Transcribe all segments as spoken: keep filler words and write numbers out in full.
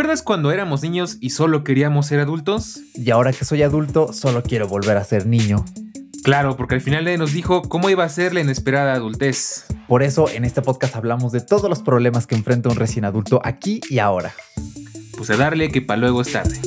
¿Recuerdas cuando éramos niños y solo queríamos ser adultos? Y ahora que soy adulto, solo quiero volver a ser niño. Claro, porque al final nos dijo cómo iba a ser la inesperada adultez. Por eso, en este podcast hablamos de todos los problemas que enfrenta un recién adulto aquí y ahora. Pues a darle que pa' luego es tarde.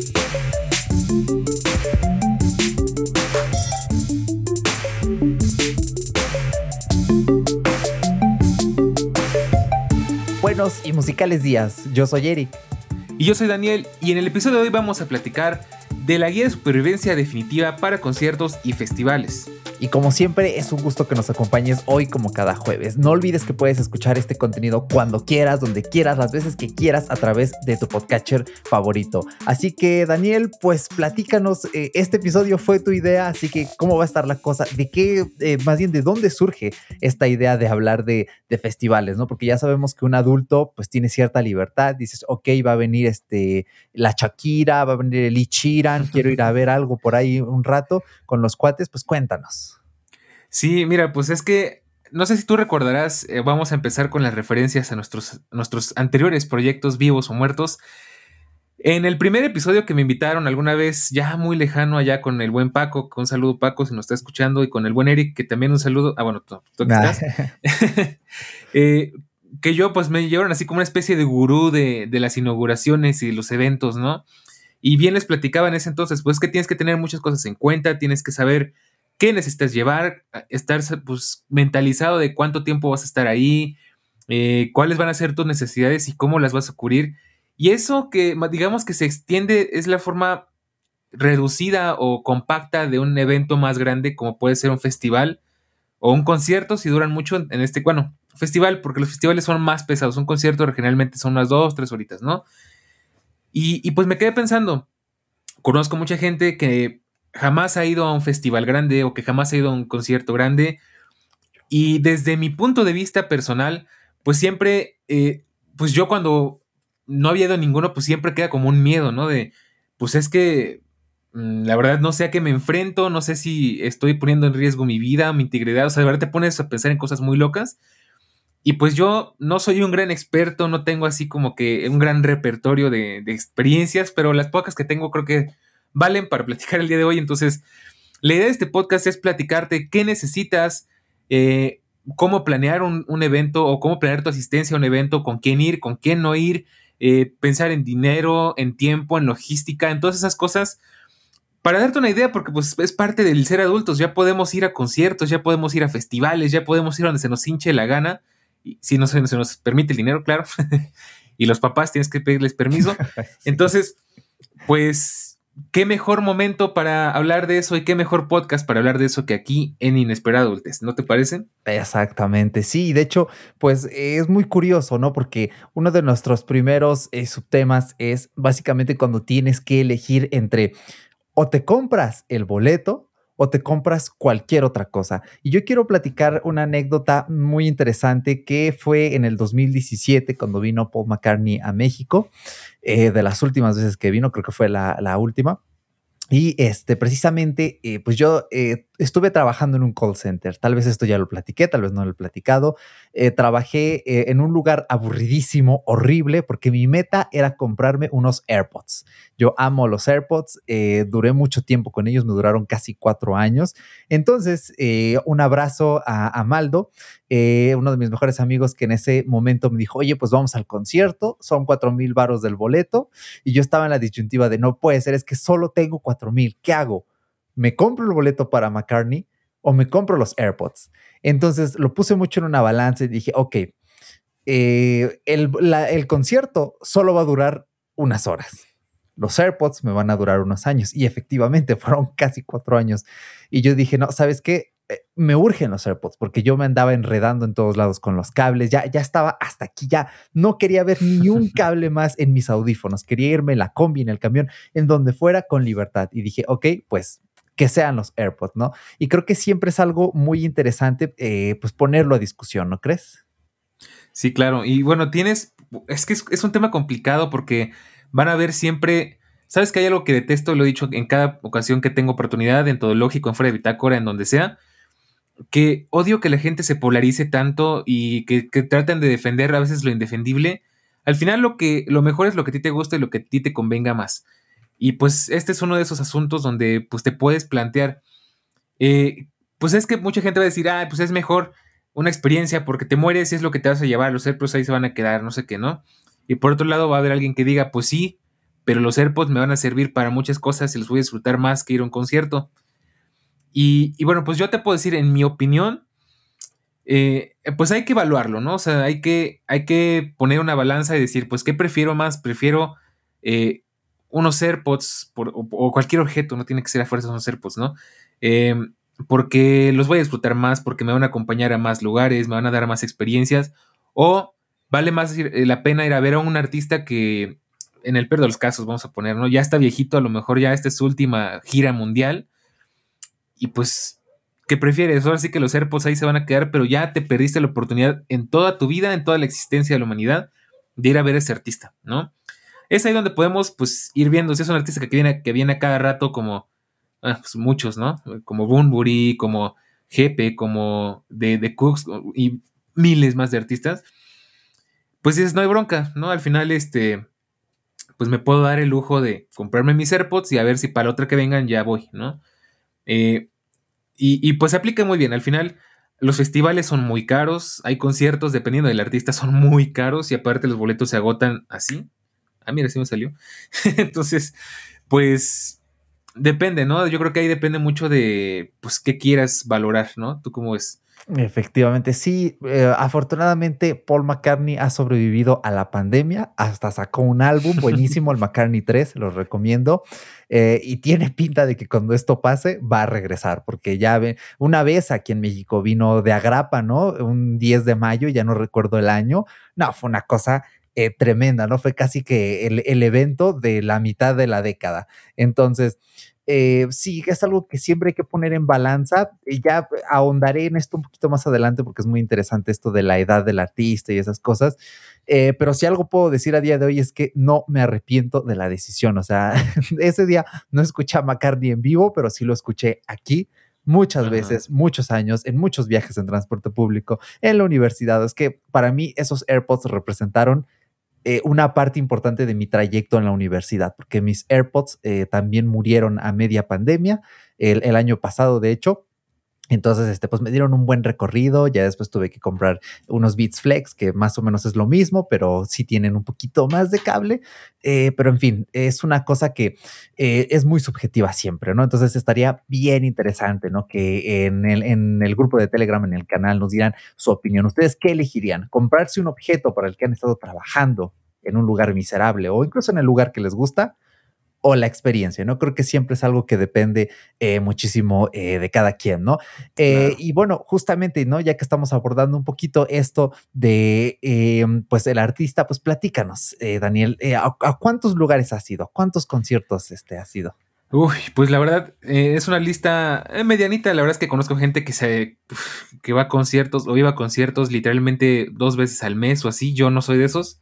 Buenos y musicales días, yo soy Eric. Y yo soy Daniel, y en el episodio de hoy vamos a platicar de la guía de supervivencia definitiva para conciertos y festivales. Y como siempre, es un gusto que nos acompañes hoy como cada jueves. No olvides que puedes escuchar este contenido cuando quieras, donde quieras, las veces que quieras a través de tu podcatcher favorito. Así que, Daniel, pues platícanos, eh, este episodio fue tu idea, así que ¿cómo va a estar la cosa? ¿De qué, eh, más bien, de dónde surge esta idea de hablar de, de festivales, ¿no? Porque ya sabemos que un adulto pues tiene cierta libertad, dices, ok, va a venir este, la Shakira, va a venir el Ed Sheeran, quiero ir a ver algo por ahí un rato con los cuates, pues cuéntanos. Sí, mira, pues es que no sé si tú recordarás, eh, vamos a empezar con las referencias a nuestros, nuestros anteriores proyectos vivos o muertos. En el primer episodio que me invitaron alguna vez, ya muy lejano allá con el buen Paco, con un saludo Paco si nos está escuchando, y con el buen Eric, que también un saludo, ah bueno, tú, tú que estás, eh, que yo pues me llevaron así como una especie de gurú de, de las inauguraciones y los eventos, ¿no? Y bien les platicaba en ese entonces, pues que tienes que tener muchas cosas en cuenta, tienes que saber qué necesitas llevar, estar pues mentalizado de cuánto tiempo vas a estar ahí, eh, cuáles van a ser tus necesidades y cómo las vas a cubrir. Y eso que digamos que se extiende es la forma reducida o compacta de un evento más grande como puede ser un festival o un concierto si duran mucho en este, bueno, festival, porque los festivales son más pesados, un concierto generalmente son unas dos, tres horitas, ¿no? Y, y pues me quedé pensando, conozco mucha gente que jamás ha ido a un festival grande o que jamás ha ido a un concierto grande, y desde mi punto de vista personal, pues siempre, eh, pues yo cuando no había ido a ninguno, pues siempre queda como un miedo, ¿no? De, pues es que mmm, la verdad no sé a qué me enfrento, no sé si estoy poniendo en riesgo mi vida, mi integridad, o sea, de verdad te pones a pensar en cosas muy locas. Y pues yo no soy un gran experto, no tengo así como que un gran repertorio de, de experiencias, pero las pocas que tengo creo que valen para platicar el día de hoy. Entonces, la idea de este podcast es platicarte qué necesitas, eh, cómo planear un, un evento o cómo planear tu asistencia a un evento, con quién ir, con quién no ir, eh, pensar en dinero, en tiempo, en logística, en todas esas cosas. Para darte una idea, porque pues es parte del ser adultos, ya podemos ir a conciertos, ya podemos ir a festivales, ya podemos ir donde se nos hinche la gana, y si no se, se nos permite el dinero, claro, y los papás tienes que pedirles permiso. Entonces, pues, qué mejor momento para hablar de eso y qué mejor podcast para hablar de eso que aquí en Inesperada Adultez, ¿no te parece? Exactamente, sí, de hecho, pues es muy curioso, ¿no? Porque uno de nuestros primeros eh, subtemas es básicamente cuando tienes que elegir entre o te compras el boleto o te compras cualquier otra cosa. Y yo quiero platicar una anécdota muy interesante que fue en el dos mil diecisiete cuando vino Paul McCartney a México, eh, de las últimas veces que vino, creo que fue la, la última. Y este, precisamente, eh, pues yo eh, estuve trabajando en un call center. Tal vez esto ya lo platiqué, tal vez no lo he platicado. Eh, trabajé eh, en un lugar aburridísimo, horrible, porque mi meta era comprarme unos AirPods. Yo amo los AirPods, eh, duré mucho tiempo con ellos, me duraron casi cuatro años. Entonces, eh, un abrazo a, a Maldo, eh, uno de mis mejores amigos que en ese momento me dijo, oye, pues vamos al concierto, son cuatro mil varos del boleto. Y yo estaba en la disyuntiva de no puede ser, es que solo tengo cuatro mil. ¿Qué hago? ¿Me compro el boleto para McCartney o me compro los AirPods? Entonces lo puse mucho en una balanza y dije, ok, eh, el, la, el concierto solo va a durar unas horas. Los AirPods me van a durar unos años. Y efectivamente fueron casi cuatro años. Y yo dije, no, ¿sabes qué? Me urgen los AirPods porque yo me andaba enredando en todos lados con los cables, ya, ya estaba hasta aquí, ya no quería ver ni un cable más en mis audífonos, quería irme en la combi, en el camión, en donde fuera con libertad. Y dije, ok, pues que sean los AirPods, ¿no? Y creo que siempre es algo muy interesante, eh, pues ponerlo a discusión, ¿no crees? Sí, claro. Y bueno, tienes, es que es, es un tema complicado porque van a haber siempre, sabes que hay algo que detesto, lo he dicho en cada ocasión que tengo oportunidad, en Todo Lógico, en Fuera de Bitácora, en donde sea, que odio que la gente se polarice tanto y que, que traten de defender a veces lo indefendible. Al final lo que lo mejor es lo que a ti te gusta y lo que a ti te convenga más. Y pues este es uno de esos asuntos donde pues te puedes plantear, eh, pues es que mucha gente va a decir, ah, pues es mejor una experiencia porque te mueres y es lo que te vas a llevar, los AirPods ahí se van a quedar, no sé qué, ¿no? Y por otro lado va a haber alguien que diga, pues sí, pero los AirPods me van a servir para muchas cosas y los voy a disfrutar más que ir a un concierto. Y, y bueno, pues yo te puedo decir, en mi opinión, eh, pues hay que evaluarlo, ¿no? O sea, hay que, hay que poner una balanza y decir, pues, ¿qué prefiero más? Prefiero eh, unos AirPods por, o, o, cualquier objeto, no tiene que ser a fuerzas unos AirPods, ¿no? Eh, porque los voy a disfrutar más, porque me van a acompañar a más lugares, me van a dar más experiencias, o vale más la pena ir a ver a un artista que, en el peor de los casos, vamos a poner, ¿no? Ya está viejito, a lo mejor ya esta es su última gira mundial, y pues, ¿qué prefieres? Ahora sí que los AirPods ahí se van a quedar, pero ya te perdiste la oportunidad en toda tu vida, en toda la existencia de la humanidad, de ir a ver a ese artista, ¿no? Es ahí donde podemos, pues, ir viendo si es un artista que viene, que viene a cada rato como, ah, pues, muchos, ¿no? Como Bunbury, como Jepe, como de, de Cooks y miles más de artistas. Pues dices, no hay bronca, ¿no? Al final, este, pues me puedo dar el lujo de comprarme mis AirPods y a ver si para la otra que vengan ya voy, ¿no? Eh, Y, y pues se aplica muy bien. Al final, los festivales son muy caros. Hay conciertos, dependiendo del artista, son muy caros. Y aparte, los boletos se agotan así. Ah, mira, sí me salió. Entonces, pues depende, ¿no? Yo creo que ahí depende mucho de, pues, qué quieras valorar, ¿no? ¿Tú cómo ves? Efectivamente, sí. Eh, afortunadamente, Paul McCartney ha sobrevivido a la pandemia, hasta sacó un álbum buenísimo, el McCartney tres, lo recomiendo, eh, y tiene pinta de que cuando esto pase va a regresar, porque ya ven, una vez aquí en México vino de agrapa, ¿no? Un diez de mayo, ya no recuerdo el año, no, fue una cosa eh, tremenda, ¿no? Fue casi que el, el evento de la mitad de la década. Entonces, eh, sí, es algo que siempre hay que poner en balanza. Y ya ahondaré en esto un poquito más adelante porque es muy interesante esto de la edad del artista y esas cosas. Eh, pero si algo puedo decir a día de hoy es que no me arrepiento de la decisión. O sea, ese día no escuché a McCartney en vivo, pero sí lo escuché aquí muchas Ajá. veces, muchos años, en muchos viajes en transporte público, en la universidad. Es que para mí esos AirPods representaron eh, una parte importante de mi trayecto en la universidad, porque mis AirPods eh, también murieron a media pandemia, el, el año pasado, de hecho. Entonces, este, pues me dieron un buen recorrido. Ya después tuve que comprar unos Beats Flex, que más o menos es lo mismo, pero sí tienen un poquito más de cable. Eh, pero en fin, es una cosa que eh, es muy subjetiva siempre, ¿no? Entonces estaría bien interesante, ¿no? Que en el, en el grupo de Telegram, en el canal, nos dieran su opinión. ¿Ustedes qué elegirían? ¿Comprarse un objeto para el que han estado trabajando en un lugar miserable o incluso en el lugar que les gusta? ¿O la experiencia? ¿No? Creo que siempre es algo que depende eh, muchísimo eh, de cada quien, ¿no? Eh, Claro. y bueno, justamente, ¿no? Ya que estamos abordando un poquito esto de, eh, pues, el artista, pues platícanos, eh, Daniel, eh, ¿a, a cuántos lugares has ido? ¿Cuántos conciertos este, has ido? Uy, pues la verdad, eh, es una lista eh, medianita. La verdad es que conozco gente que se uf, que va a conciertos o iba a conciertos literalmente dos veces al mes o así. Yo no soy de esos.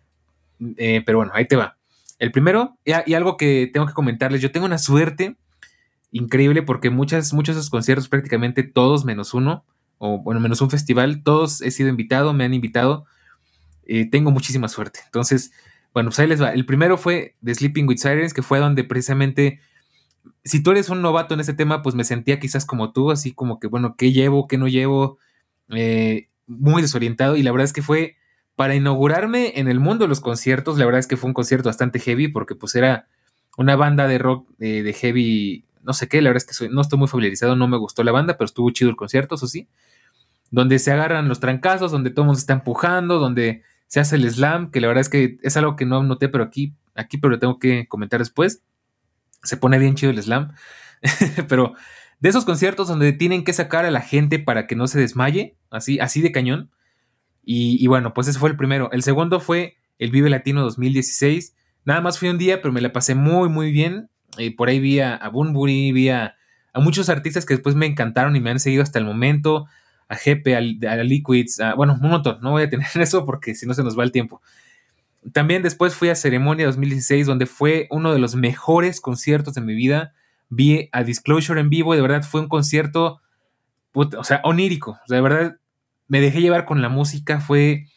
Eh, pero bueno, ahí te va. El primero, y, y algo que tengo que comentarles, yo tengo una suerte increíble porque muchas, muchos de esos conciertos, prácticamente todos menos uno, o bueno, menos un festival, todos he sido invitado, me han invitado, eh, tengo muchísima suerte. Entonces, bueno, pues ahí les va. El primero fue The Sleeping with Sirens, que fue donde precisamente, si tú eres un novato en ese tema, pues me sentía quizás como tú, así como que, bueno, ¿qué llevo, qué no llevo? Eh, muy desorientado y la verdad es que fue para inaugurarme en el mundo de los conciertos. La verdad es que fue un concierto bastante heavy porque pues era una banda de rock eh, de heavy, no sé qué, la verdad es que soy, no estoy muy familiarizado, no me gustó la banda, pero estuvo chido el concierto, eso sí, donde se agarran los trancazos, donde todo el mundo se está empujando, donde se hace el slam, que la verdad es que es algo que no noté, pero aquí, aquí, pero lo tengo que comentar después. Se pone bien chido el slam, pero de esos conciertos donde tienen que sacar a la gente para que no se desmaye, así, así de cañón. Y, y bueno, pues ese fue el primero. El segundo fue el Vive Latino dos mil dieciséis. Nada más fui un día, pero me la pasé muy, muy bien. Eh, por ahí vi a, a Bunbury, vi a, a muchos artistas que después me encantaron y me han seguido hasta el momento. A Jepe, a, a Liquids, a, bueno, un montón. No voy a tener eso porque si no se nos va el tiempo. También después fui a Ceremonia dos mil dieciséis, donde fue uno de los mejores conciertos de mi vida. Vi a Disclosure en vivo y de verdad fue un concierto, puta, o sea, onírico. O sea, de verdad me dejé llevar con la música, fue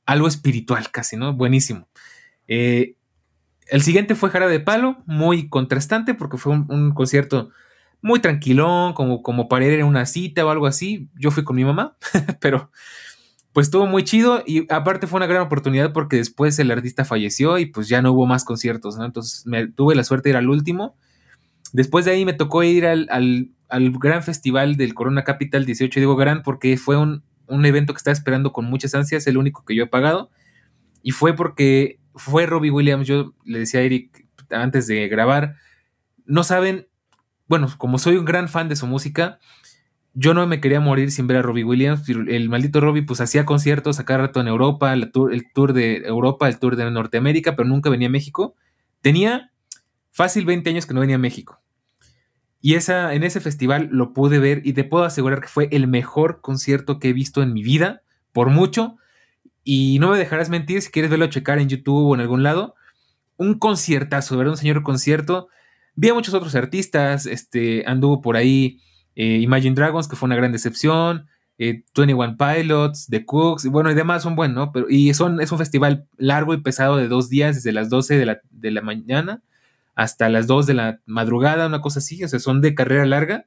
algo espiritual casi, ¿no? Buenísimo. Eh, el siguiente fue Jarabe de Palo, muy contrastante porque fue un, un concierto muy tranquilón, como, como para ir en una cita o algo así. Yo fui con mi mamá, pero pues estuvo muy chido y aparte fue una gran oportunidad porque después el artista falleció y pues ya no hubo más conciertos, ¿no? Entonces me, tuve la suerte de ir al último. Después de ahí me tocó ir al, al, al gran festival del Corona Capital dieciocho, digo gran porque fue un, un evento que estaba esperando con muchas ansias, el único que yo he pagado, y fue porque fue Robbie Williams. Yo le decía a Eric antes de grabar, no saben, bueno, como soy un gran fan de su música, yo no me quería morir sin ver a Robbie Williams. El maldito Robbie pues hacía conciertos a cada rato en Europa, el tour, el tour de Europa, el tour de Norteamérica, pero nunca venía a México. Tenía fácil veinte años que no venía a México. Y esa, en ese festival lo pude ver y te puedo asegurar que fue el mejor concierto que he visto en mi vida, por mucho. Y no me dejarás mentir, si quieres verlo checar en YouTube o en algún lado, un conciertazo, ¿verdad? Un señor concierto. Vi a muchos otros artistas, este, anduvo por ahí eh, Imagine Dragons, que fue una gran decepción, eh, veintiuno Pilots, The Cooks, y bueno, y demás son buenos, ¿no? Pero, y son, es un festival largo y pesado de dos días, desde las doce de la, de la mañana hasta las dos de la madrugada, una cosa así, o sea, son de carrera larga,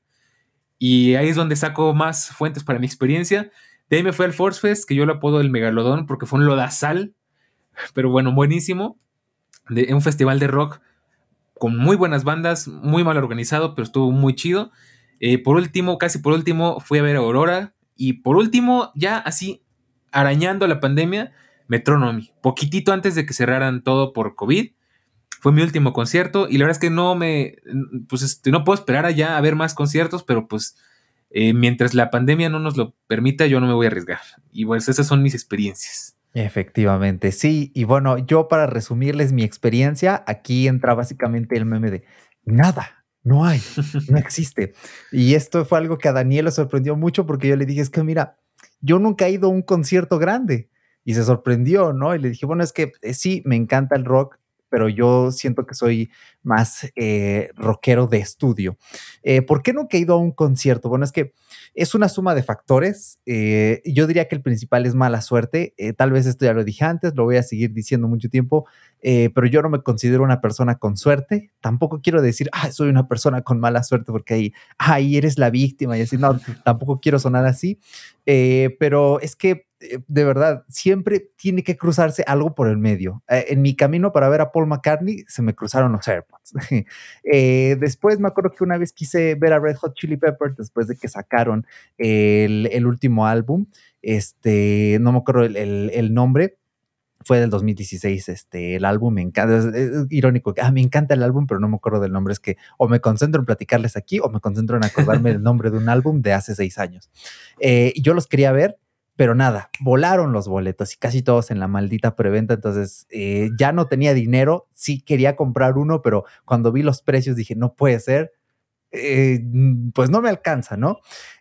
y ahí es donde saco más fuentes para mi experiencia. De ahí me fui al Force Fest, que yo lo apodo el Megalodón, porque fue un lodazal, pero bueno, buenísimo, de un festival de rock con muy buenas bandas, muy mal organizado, pero estuvo muy chido. Eh, por último, casi por último, fui a ver a Aurora, y por último, ya así, arañando la pandemia, Metronomy, poquitito antes de que cerraran todo por COVID. Fue mi último concierto y la verdad es que no me, pues este, no puedo esperar allá a ver más conciertos, pero pues eh, mientras la pandemia no nos lo permita, yo no me voy a arriesgar. Y pues esas son mis experiencias. Efectivamente, sí. Y bueno, yo para resumirles mi experiencia, aquí entra básicamente el meme de nada, no hay, no existe. Y esto fue algo que a Daniel le sorprendió mucho porque yo le dije, es que mira, yo nunca he ido a un concierto grande. Y se sorprendió, ¿no? Y le dije, bueno, es que eh, sí, me encanta el rock, pero yo siento que soy más eh, rockero de estudio. Eh, ¿Por qué nunca he ido a un concierto? Bueno, es que es una suma de factores. Eh, yo diría que el principal es mala suerte. Eh, tal vez esto ya lo dije antes, lo voy a seguir diciendo mucho tiempo, eh, pero yo no me considero una persona con suerte. Tampoco quiero decir, ah, soy una persona con mala suerte porque ahí, ahí eres la víctima y así. No, tampoco quiero sonar así. Eh, pero es que eh, de verdad, siempre tiene que cruzarse algo por el medio. Eh, en mi camino para ver a Paul McCartney se me cruzaron los AirPods. eh, después me acuerdo que una vez quise ver a Red Hot Chili Peppers después de que sacaron el, el último álbum. Este, no me acuerdo el, el, el nombre. Fue del dos mil dieciséis, este, el álbum, me encanta, es, es irónico, ah, me encanta el álbum, pero no me acuerdo del nombre, es que o me concentro en platicarles aquí o me concentro en acordarme del nombre de un álbum de hace seis años. Eh, yo los quería ver, pero nada, volaron los boletos y casi todos en la maldita preventa, entonces eh, ya no tenía dinero, sí quería comprar uno, pero cuando vi los precios dije, no puede ser, eh, pues no me alcanza, ¿no?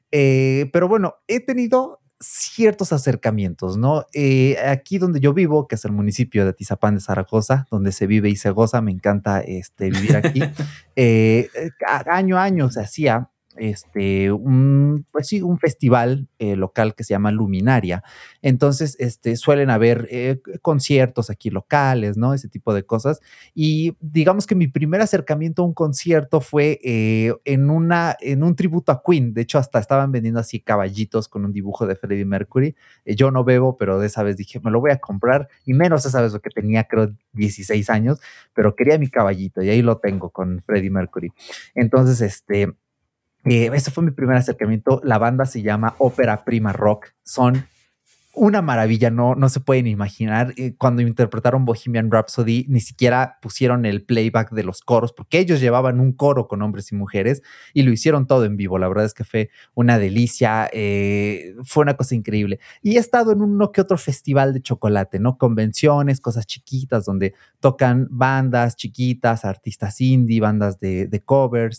Eh, pero bueno, he tenido ciertos acercamientos, ¿no? Eh, aquí donde yo vivo, que es el municipio de Atizapán de Zaragoza, donde se vive y se goza, me encanta este, vivir aquí, eh, año a año se hacía este, un, pues sí, un festival eh, local que se llama Luminaria. Entonces, este, suelen haber eh, conciertos aquí locales, ¿no? Ese tipo de cosas. Y digamos que mi primer acercamiento a un concierto fue eh, en, una, en un tributo a Queen. De hecho, hasta estaban vendiendo así caballitos con un dibujo de Freddie Mercury. Eh, yo no bebo, pero de esa vez dije, me lo voy a comprar. Y menos esa vez, lo que tenía, creo, dieciséis años, pero quería mi caballito y ahí lo tengo con Freddie Mercury. Entonces, este... Eh, ese fue mi primer acercamiento. La banda se llama Ópera Prima Rock. Son una maravilla, no, no se pueden imaginar. Eh, cuando interpretaron Bohemian Rhapsody, ni siquiera pusieron el playback de los coros, porque ellos llevaban un coro con hombres y mujeres y lo hicieron todo en vivo. La verdad es que fue una delicia, eh, fue una cosa increíble. Y he estado en uno que otro festival de chocolate, ¿no? Convenciones, cosas chiquitas, donde tocan bandas chiquitas, artistas indie, bandas de, de covers.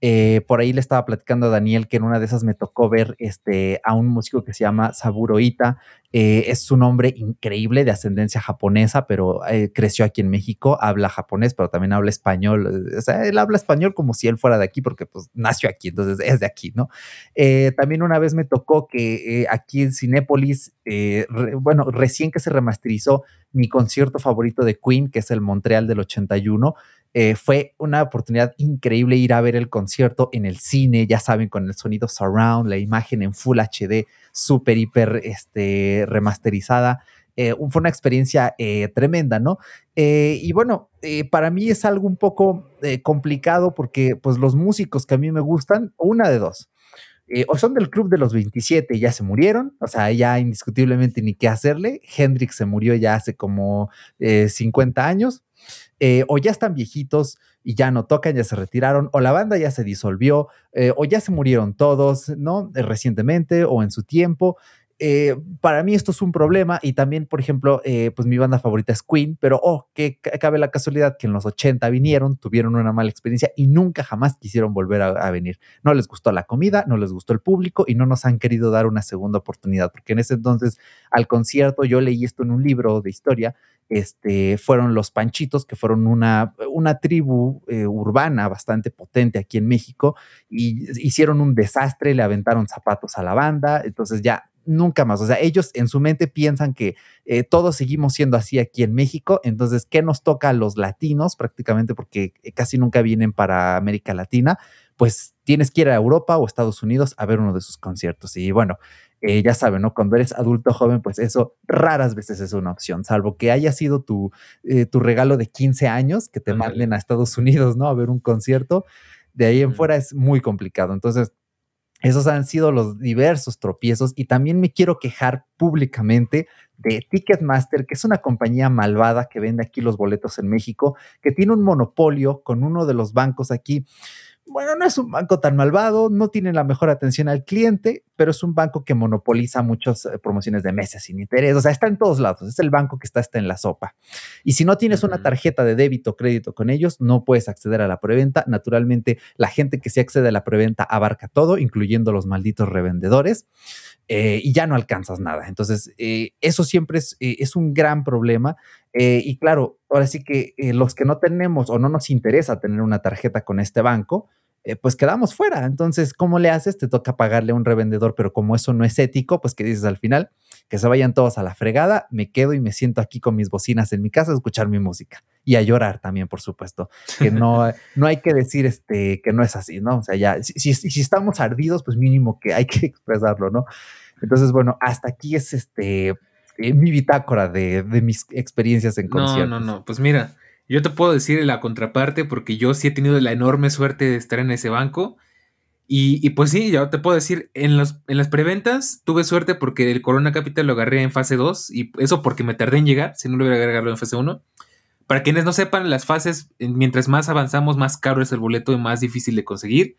Eh, por ahí le estaba platicando a Daniel que en una de esas me tocó ver este, a un músico que se llama Saburo Ita. Eh, es un hombre increíble de ascendencia japonesa, pero eh, creció aquí en México, habla japonés, pero también habla español. O sea, él habla español como si él fuera de aquí, porque pues nació aquí, entonces es de aquí, ¿no? Eh, también una vez me tocó que eh, aquí en Cinépolis, eh, re, bueno, recién que se remasterizó mi concierto favorito de Queen, que es el Montreal del ochenta y uno, eh, fue una oportunidad increíble ir a ver el concierto en el cine, ya saben, con el sonido surround, la imagen en Full H D, súper, hiper este, remasterizada. Eh, fue una experiencia eh, tremenda, ¿no? Eh, y bueno, eh, para mí es algo un poco eh, complicado porque pues los músicos que a mí me gustan, una de dos, eh, o son del club de los veintisiete y ya se murieron, o sea, ya indiscutiblemente ni qué hacerle. Hendrix se murió ya hace como eh, cincuenta años, eh, o ya están viejitos y ya no tocan, ya se retiraron, o la banda ya se disolvió, eh, o ya se murieron todos, ¿no? Eh, recientemente o en su tiempo. Eh, para mí esto es un problema y también, por ejemplo, eh, pues mi banda favorita es Queen, pero oh, que cabe la casualidad que en los ochenta vinieron, tuvieron una mala experiencia y nunca jamás quisieron volver a, a venir. No les gustó la comida, no les gustó el público y no nos han querido dar una segunda oportunidad, porque en ese entonces al concierto, yo leí esto en un libro de historia, este, fueron los Panchitos, que fueron una, una tribu eh, urbana bastante potente aquí en México, y hicieron un desastre, le aventaron zapatos a la banda, entonces ya nunca más, o sea, ellos en su mente piensan que eh, todos seguimos siendo así aquí en México, entonces, ¿qué nos toca a los latinos prácticamente? Porque casi nunca vienen para América Latina, pues tienes que ir a Europa o Estados Unidos a ver uno de sus conciertos, y bueno, eh, ya saben, ¿no? Cuando eres adulto joven, pues eso raras veces es una opción, salvo que haya sido tu, eh, tu regalo de quince años, que te Ándale. manden a Estados Unidos, ¿no? A ver un concierto, de ahí en Mm. fuera es muy complicado, entonces esos han sido los diversos tropiezos y también me quiero quejar públicamente de Ticketmaster, que es una compañía malvada que vende aquí los boletos en México, que tiene un monopolio con uno de los bancos aquí. Bueno, no es un banco tan malvado, no tiene la mejor atención al cliente, pero es un banco que monopoliza muchas eh, promociones de meses sin interés, o sea, está en todos lados, es el banco que está hasta en la sopa. Y si no tienes una Ujú. tarjeta de débito o crédito con ellos, no puedes acceder a la preventa. Naturalmente, la gente que se accede a la preventa abarca todo, incluyendo los malditos revendedores, eh, y ya no alcanzas nada. Entonces, eh, eso siempre es, eh, es un gran problema. Eh, y claro, ahora sí que eh, los que no tenemos o no nos interesa tener una tarjeta con este banco, eh, pues quedamos fuera. Entonces, ¿cómo le haces? Te toca pagarle a un revendedor, pero como eso no es ético, pues ¿qué dices al final? Que se vayan todos a la fregada, me quedo y me siento aquí con mis bocinas en mi casa a escuchar mi música y a llorar también, por supuesto, que no, no hay que decir este, que no es así, ¿no? O sea, ya, si, si, si estamos ardidos, pues mínimo que hay que expresarlo, ¿no? Entonces, bueno, hasta aquí es este, eh, mi bitácora de, de mis experiencias en No, no, conciertos. no. Pues mira, yo te puedo decir la contraparte porque yo sí he tenido la enorme suerte de estar en ese banco. Y, y pues sí, yo te puedo decir, en, los, en las preventas tuve suerte porque el Corona Capital lo agarré en fase dos y eso porque me tardé en llegar, si no lo hubiera agarrado en fase uno. Para quienes no sepan, las fases, mientras más avanzamos, más caro es el boleto y más difícil de conseguir.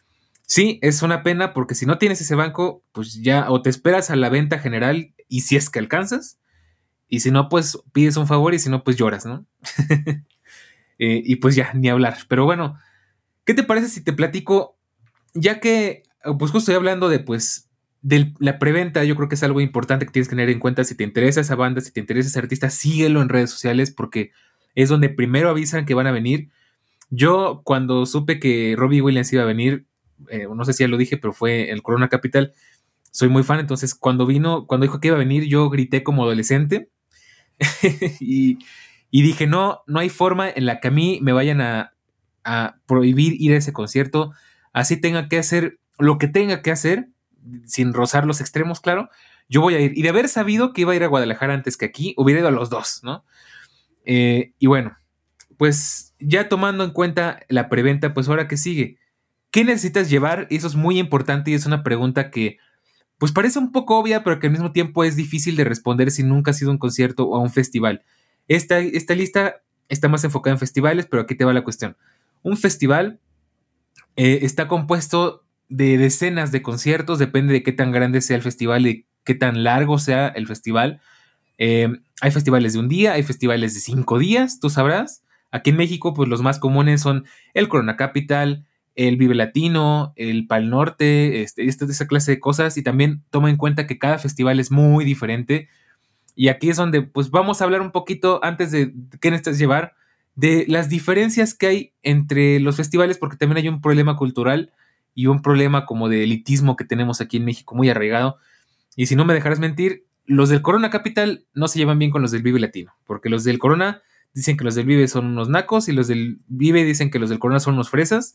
Sí, es una pena porque si no tienes ese banco, pues ya o te esperas a la venta general y si es que alcanzas, y si no, pues pides un favor y si no, pues lloras, ¿no? eh, y pues ya, ni hablar. Pero bueno, ¿qué te parece si te platico, ya que, pues justo estoy hablando de, pues, de la preventa? Yo creo que es algo importante que tienes que tener en cuenta. Si te interesa esa banda, si te interesa ese artista, síguelo en redes sociales porque es donde primero avisan que van a venir. Yo cuando supe que Robbie Williams iba a venir, eh, no sé si ya lo dije, pero fue el Corona Capital, soy muy fan, entonces cuando vino, cuando dijo que iba a venir, yo grité como adolescente y, y dije, no, no hay forma en la que a mí me vayan a, a prohibir ir a ese concierto, así tenga que hacer lo que tenga que hacer, sin rozar los extremos, claro, yo voy a ir. Y de haber sabido que iba a ir a Guadalajara antes que aquí, hubiera ido a los dos, ¿no? Eh, y bueno, pues ya tomando en cuenta la preventa, pues ahora que sigue, ¿qué necesitas llevar? Eso es muy importante y es una pregunta que pues parece un poco obvia, pero que al mismo tiempo es difícil de responder si nunca has ido a un concierto o a un festival. Esta, esta lista está más enfocada en festivales, pero aquí te va la cuestión. Un festival eh, está compuesto de decenas de conciertos, depende de qué tan grande sea el festival y qué tan largo sea el festival. Eh, hay festivales de un día, hay festivales de cinco días, tú sabrás. Aquí en México, pues los más comunes son el Corona Capital, el Vive Latino, el Pal Norte, este, esta, esa clase de cosas, y también toma en cuenta que cada festival es muy diferente. Y aquí es donde pues vamos a hablar un poquito, antes de qué necesitas llevar, de las diferencias que hay entre los festivales, porque también hay un problema cultural y un problema como de elitismo que tenemos aquí en México muy arraigado. Y si no me dejarás mentir, los del Corona Capital no se llevan bien con los del Vive Latino, porque los del Corona dicen que los del Vive son unos nacos y los del Vive dicen que los del Corona son unos fresas.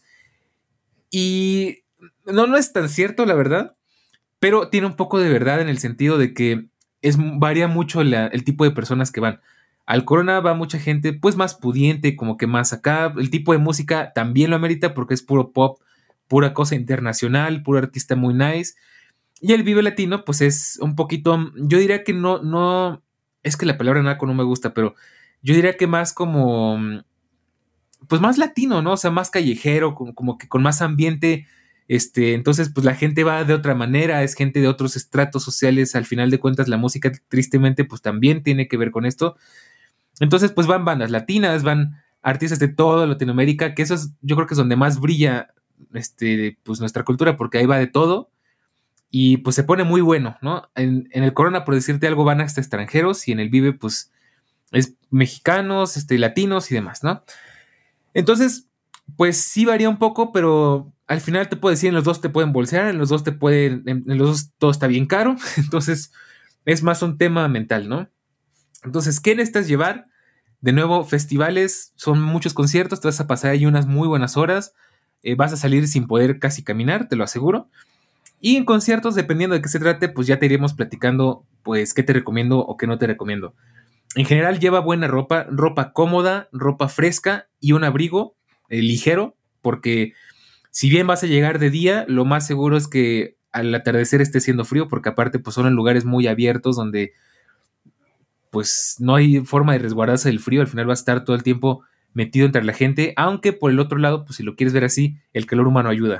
Y no, no es tan cierto, la verdad, pero tiene un poco de verdad en el sentido de que es, varía mucho la, el tipo de personas que van. Al Corona va mucha gente pues más pudiente, como que más acá. El tipo de música también lo amerita porque es puro pop, pura cosa internacional, puro artista muy nice. Y el Vive Latino pues es un poquito, yo diría que no, no, es que la palabra naco no me gusta, pero yo diría que más como, pues más latino, ¿no? O sea, más callejero, como, como que con más ambiente. Este, entonces, pues la gente va de otra manera, es gente de otros estratos sociales. Al final de cuentas, la música, tristemente, pues también tiene que ver con esto. Entonces, pues van bandas latinas, van artistas de toda Latinoamérica, que eso es, yo creo que es donde más brilla, este, pues nuestra cultura, porque ahí va de todo. Y pues se pone muy bueno, ¿no? En, en el Corona, por decirte algo, van hasta extranjeros, y en el Vive, pues, es mexicanos, este, latinos y demás, ¿no? Entonces, pues sí varía un poco, pero al final te puedo decir, en los dos te pueden bolsear, en los dos te pueden, en, en los dos todo está bien caro. Entonces, es más un tema mental, ¿no? Entonces, ¿qué necesitas llevar? De nuevo, festivales, son muchos conciertos, te vas a pasar ahí unas muy buenas horas, eh, vas a salir sin poder casi caminar, te lo aseguro. Y en conciertos, dependiendo de qué se trate, pues ya te iremos platicando, pues, qué te recomiendo o qué no te recomiendo. En general, lleva buena ropa, ropa cómoda, ropa fresca y un abrigo eh, ligero, porque si bien vas a llegar de día, lo más seguro es que al atardecer esté siendo frío, porque aparte, pues son en lugares muy abiertos donde pues no hay forma de resguardarse del frío. Al final va a estar todo el tiempo metido entre la gente, aunque por el otro lado, pues si lo quieres ver así, el calor humano ayuda.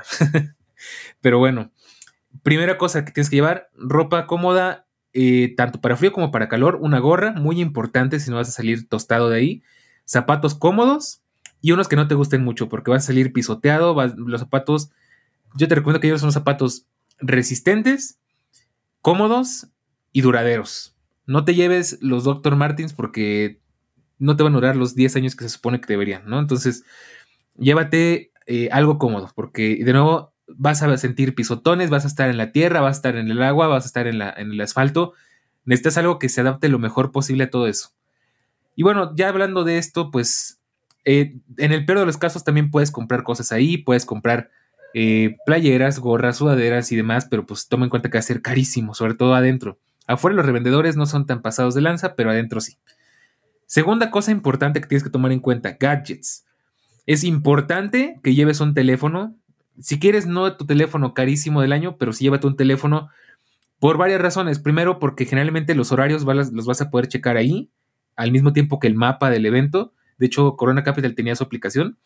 Pero bueno, primera cosa que tienes que llevar, ropa cómoda, eh, tanto para frío como para calor, una gorra, muy importante si no vas a salir tostado de ahí, zapatos cómodos y unos que no te gusten mucho porque vas a salir pisoteado. Vas, los zapatos, yo te recomiendo que lleves unos zapatos resistentes, cómodos y duraderos. No te lleves los doctor Martens porque no te van a durar los diez años que se supone que deberían, ¿no? Entonces, llévate eh, algo cómodo, porque de nuevo vas a sentir pisotones, vas a estar en la tierra, vas a estar en el agua, vas a estar en, la, en el asfalto. Necesitas algo que se adapte lo mejor posible a todo eso. Y bueno, ya hablando de esto, pues eh, en el peor de los casos también puedes comprar cosas ahí, puedes comprar eh, playeras, gorras, sudaderas y demás, pero pues toma en cuenta que va a ser carísimo, sobre todo adentro. Afuera los revendedores no son tan pasados de lanza, pero adentro sí. Segunda cosa importante que tienes que tomar en cuenta, gadgets. Es importante que lleves un teléfono. Si quieres, no tu teléfono carísimo del año, pero sí llévate un teléfono por varias razones. Primero, porque generalmente los horarios los vas a poder checar ahí, al mismo tiempo que el mapa del evento. De hecho, Corona Capital tenía su aplicación.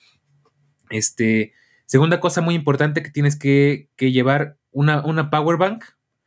Este, segunda cosa muy importante que tienes que, que llevar una, una power bank,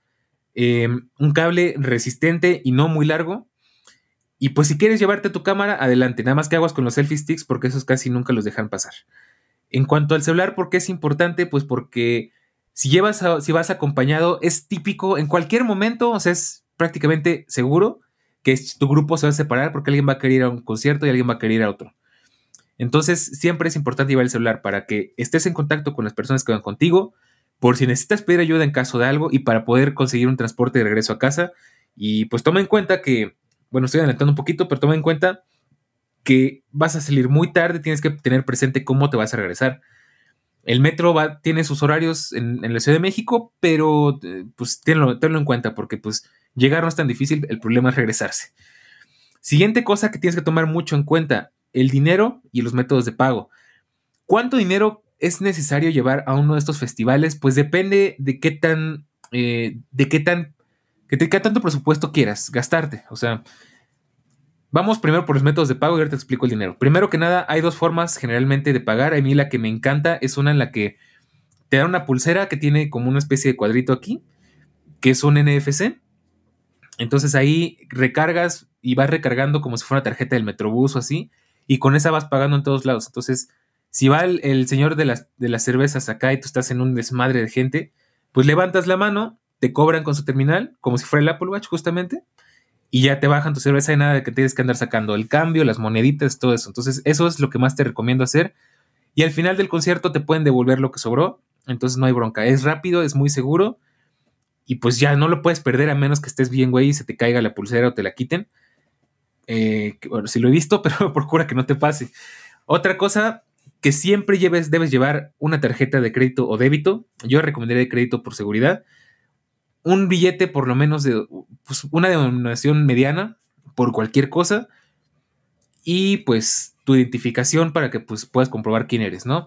eh, un cable resistente y no muy largo. Y pues si quieres llevarte tu cámara, adelante. Nada más que aguas con los selfie sticks porque esos casi nunca los dejan pasar. En cuanto al celular, ¿por qué es importante? Pues porque si llevas a, si vas acompañado, es típico en cualquier momento, o sea, es prácticamente seguro que tu grupo se va a separar porque alguien va a querer ir a un concierto y alguien va a querer ir a otro. Entonces, siempre es importante llevar el celular para que estés en contacto con las personas que van contigo, por si necesitas pedir ayuda en caso de algo y para poder conseguir un transporte de regreso a casa. Y pues toma en cuenta que, bueno, estoy adelantando un poquito, pero toma en cuenta que vas a salir muy tarde, tienes que tener presente cómo te vas a regresar. El metro va, tiene sus horarios en, en la Ciudad de México, pero pues tenlo, tenlo en cuenta porque pues llegar no es tan difícil, el problema es regresarse. Siguiente cosa que tienes que tomar mucho en cuenta, el dinero y los métodos de pago. ¿Cuánto dinero es necesario llevar a uno de estos festivales? Pues depende de qué tan, eh, de qué tan, que te, qué tanto presupuesto quieras gastarte. O sea, vamos primero por los métodos de pago y ahora te explico el dinero. Primero que nada, hay dos formas generalmente de pagar. A mí la que me encanta es una en la que te dan una pulsera que tiene como una especie de cuadrito aquí, que es un N F C. Entonces ahí recargas y vas recargando como si fuera una tarjeta del Metrobús o así, y con esa vas pagando en todos lados. Entonces, Si va el, el señor de las, de las cervezas acá y tú estás en un desmadre de gente, pues levantas la mano, te cobran con su terminal, como si fuera el Apple Watch justamente, y ya te bajan tu cerveza y nada de que tienes que andar sacando el cambio, las moneditas, todo eso. Entonces eso es lo que más te recomiendo hacer. Y al final del concierto te pueden devolver lo que sobró, entonces no hay bronca. Es rápido, es muy seguro y pues ya no lo puedes perder a menos que estés bien, güey, y se te caiga la pulsera o te la quiten. Eh, que, bueno, sí lo he visto, pero procura que no te pase. Otra cosa, que siempre lleves, debes llevar una tarjeta de crédito o débito. Yo recomendaría de crédito por seguridad. Un billete por lo menos de pues, una denominación mediana por cualquier cosa. Y pues tu identificación para que pues, puedas comprobar quién eres, ¿no?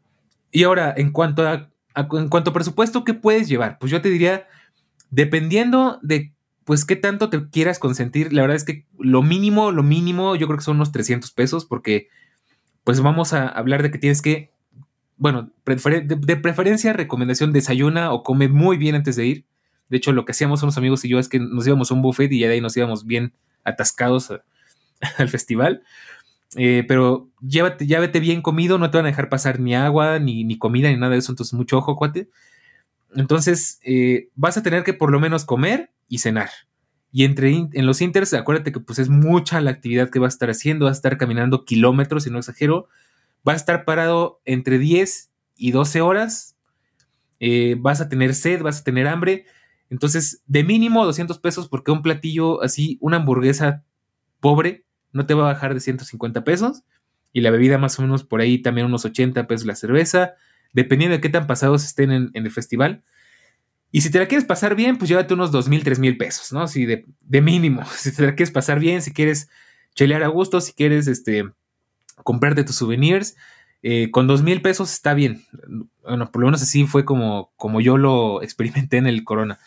Y ahora, en cuanto a, a- en cuanto a presupuesto, ¿qué puedes llevar? Pues yo te diría, dependiendo de pues qué tanto te quieras consentir, la verdad es que lo mínimo, lo mínimo, yo creo que son unos trescientos pesos, porque pues vamos a hablar de que tienes que, bueno, prefer- de, de preferencia, recomendación, desayuna o come muy bien antes de ir. De hecho, lo que hacíamos unos amigos y yo es que nos íbamos a un buffet y ya de ahí nos íbamos bien atascados a- al festival. Eh, pero llévate, ya vete bien comido, no te van a dejar pasar ni agua, ni, ni comida, ni nada de eso, entonces mucho ojo, cuate. Entonces, eh, vas a tener que por lo menos comer y cenar. Y entre in- en los inters, acuérdate que pues es mucha la actividad que vas a estar haciendo, vas a estar caminando kilómetros, si no exagero, vas a estar parado entre diez y doce horas, eh, vas a tener sed, vas a tener hambre, entonces de mínimo doscientos pesos porque un platillo así, una hamburguesa pobre, no te va a bajar de ciento cincuenta pesos y la bebida más o menos por ahí también unos ochenta pesos la cerveza, dependiendo de qué tan pasados estén en, en el festival. Y si te la quieres pasar bien, pues llévate unos dos mil, tres mil pesos, ¿no? Si de, de mínimo, si te la quieres pasar bien, si quieres chelear a gusto, si quieres este, comprarte tus souvenirs, eh, con dos mil pesos está bien. Bueno, por lo menos así fue como, como yo lo experimenté en el Corona.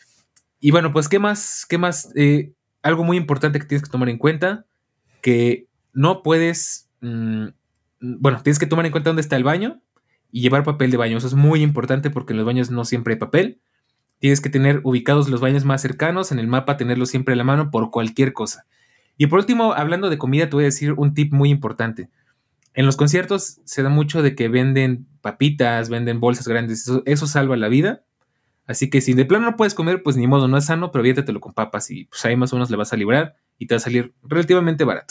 Y bueno, pues, ¿qué más? ¿Qué más? Eh, algo muy importante que tienes que tomar en cuenta, que no puedes, mm, bueno, tienes que tomar en cuenta dónde está el baño y llevar papel de baño. Eso es muy importante porque en los baños no siempre hay papel. Tienes que tener ubicados los baños más cercanos en el mapa, tenerlos siempre a la mano por cualquier cosa. Y por último, hablando de comida, te voy a decir un tip muy importante. En los conciertos se da mucho de que venden papitas, venden bolsas grandes, eso, eso salva la vida. Así que si de plano no puedes comer, pues ni modo, no es sano, pero aviéntatelo con papas y pues ahí más o menos le vas a librar y te va a salir relativamente barato.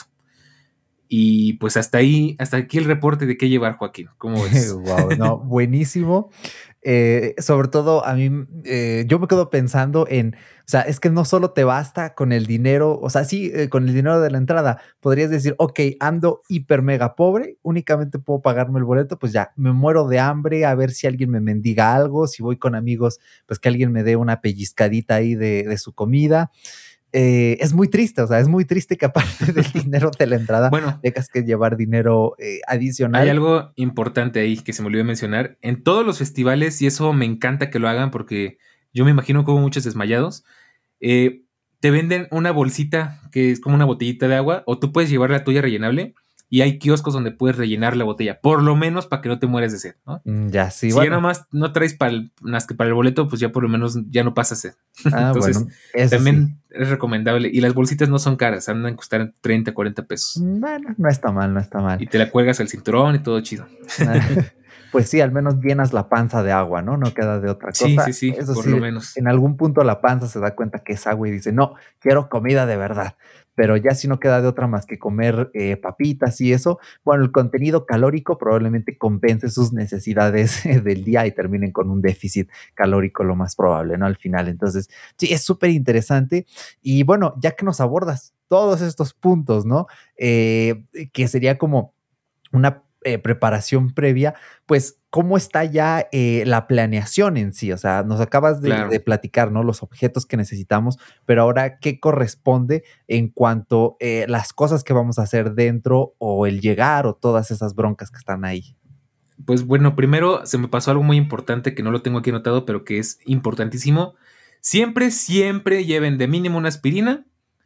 Y pues hasta ahí, hasta aquí el reporte de qué llevar, Joaquín. ¿Cómo ves? Wow, no, buenísimo. Eh, sobre todo a mí, eh, yo me quedo pensando en, o sea, es que no solo te basta con el dinero, o sea, sí, eh, con el dinero de la entrada, podrías decir, ok, ando hiper mega pobre, únicamente puedo pagarme el boleto, pues ya, me muero de hambre, a ver si alguien me mendiga algo, si voy con amigos, pues que alguien me dé una pellizcadita ahí de, de su comida. Eh, es muy triste, o sea, es muy triste que aparte del dinero de la entrada Bueno, tengas que llevar dinero eh, hay adicional. algo importante ahí que se me olvidó mencionar. En todos los festivales, y eso me encanta que lo hagan porque yo me imagino que hubo muchos desmayados, eh, te venden una bolsita que es como una botellita de agua, o tú puedes llevar la tuya rellenable, y hay kioscos donde puedes rellenar la botella, por lo menos para que no te mueres de sed, ¿no? Mm, ya, sí, Si ya bueno, nomás no traes para el, más que para el boleto, pues ya por lo menos ya no pasa sed. ah, Entonces, bueno, eso sí. también es recomendable. Y las bolsitas no son caras, andan a costar treinta, cuarenta pesos. Mm, bueno, no está mal, no está mal. Y te la cuelgas al cinturón y todo chido. Ah, pues sí, al menos llenas la panza de agua, ¿no? No queda de otra Sí, cosa. sí, sí, Eso por lo sí, menos. en algún punto la panza se da cuenta que es agua y dice: "No, quiero comida de verdad". Pero ya si no queda de otra más que comer, eh, papitas y eso, bueno, el contenido calórico probablemente compense sus necesidades del día y terminen con un déficit calórico lo más probable, ¿no? Al final. Entonces, sí, es súper interesante. Y bueno, ya que nos abordas todos estos puntos, ¿no? Eh, que sería como una eh, preparación previa, pues, ¿cómo está ya eh, la planeación en sí? O sea, nos acabas de, Claro. de platicar, ¿no? Los objetos que necesitamos, pero ahora, ¿qué corresponde en cuanto eh, las cosas que vamos a hacer dentro o el llegar o todas esas broncas que están ahí? Pues bueno, primero se me pasó algo muy importante que no lo tengo aquí anotado, pero que es importantísimo. Siempre, siempre lleven de mínimo una aspirina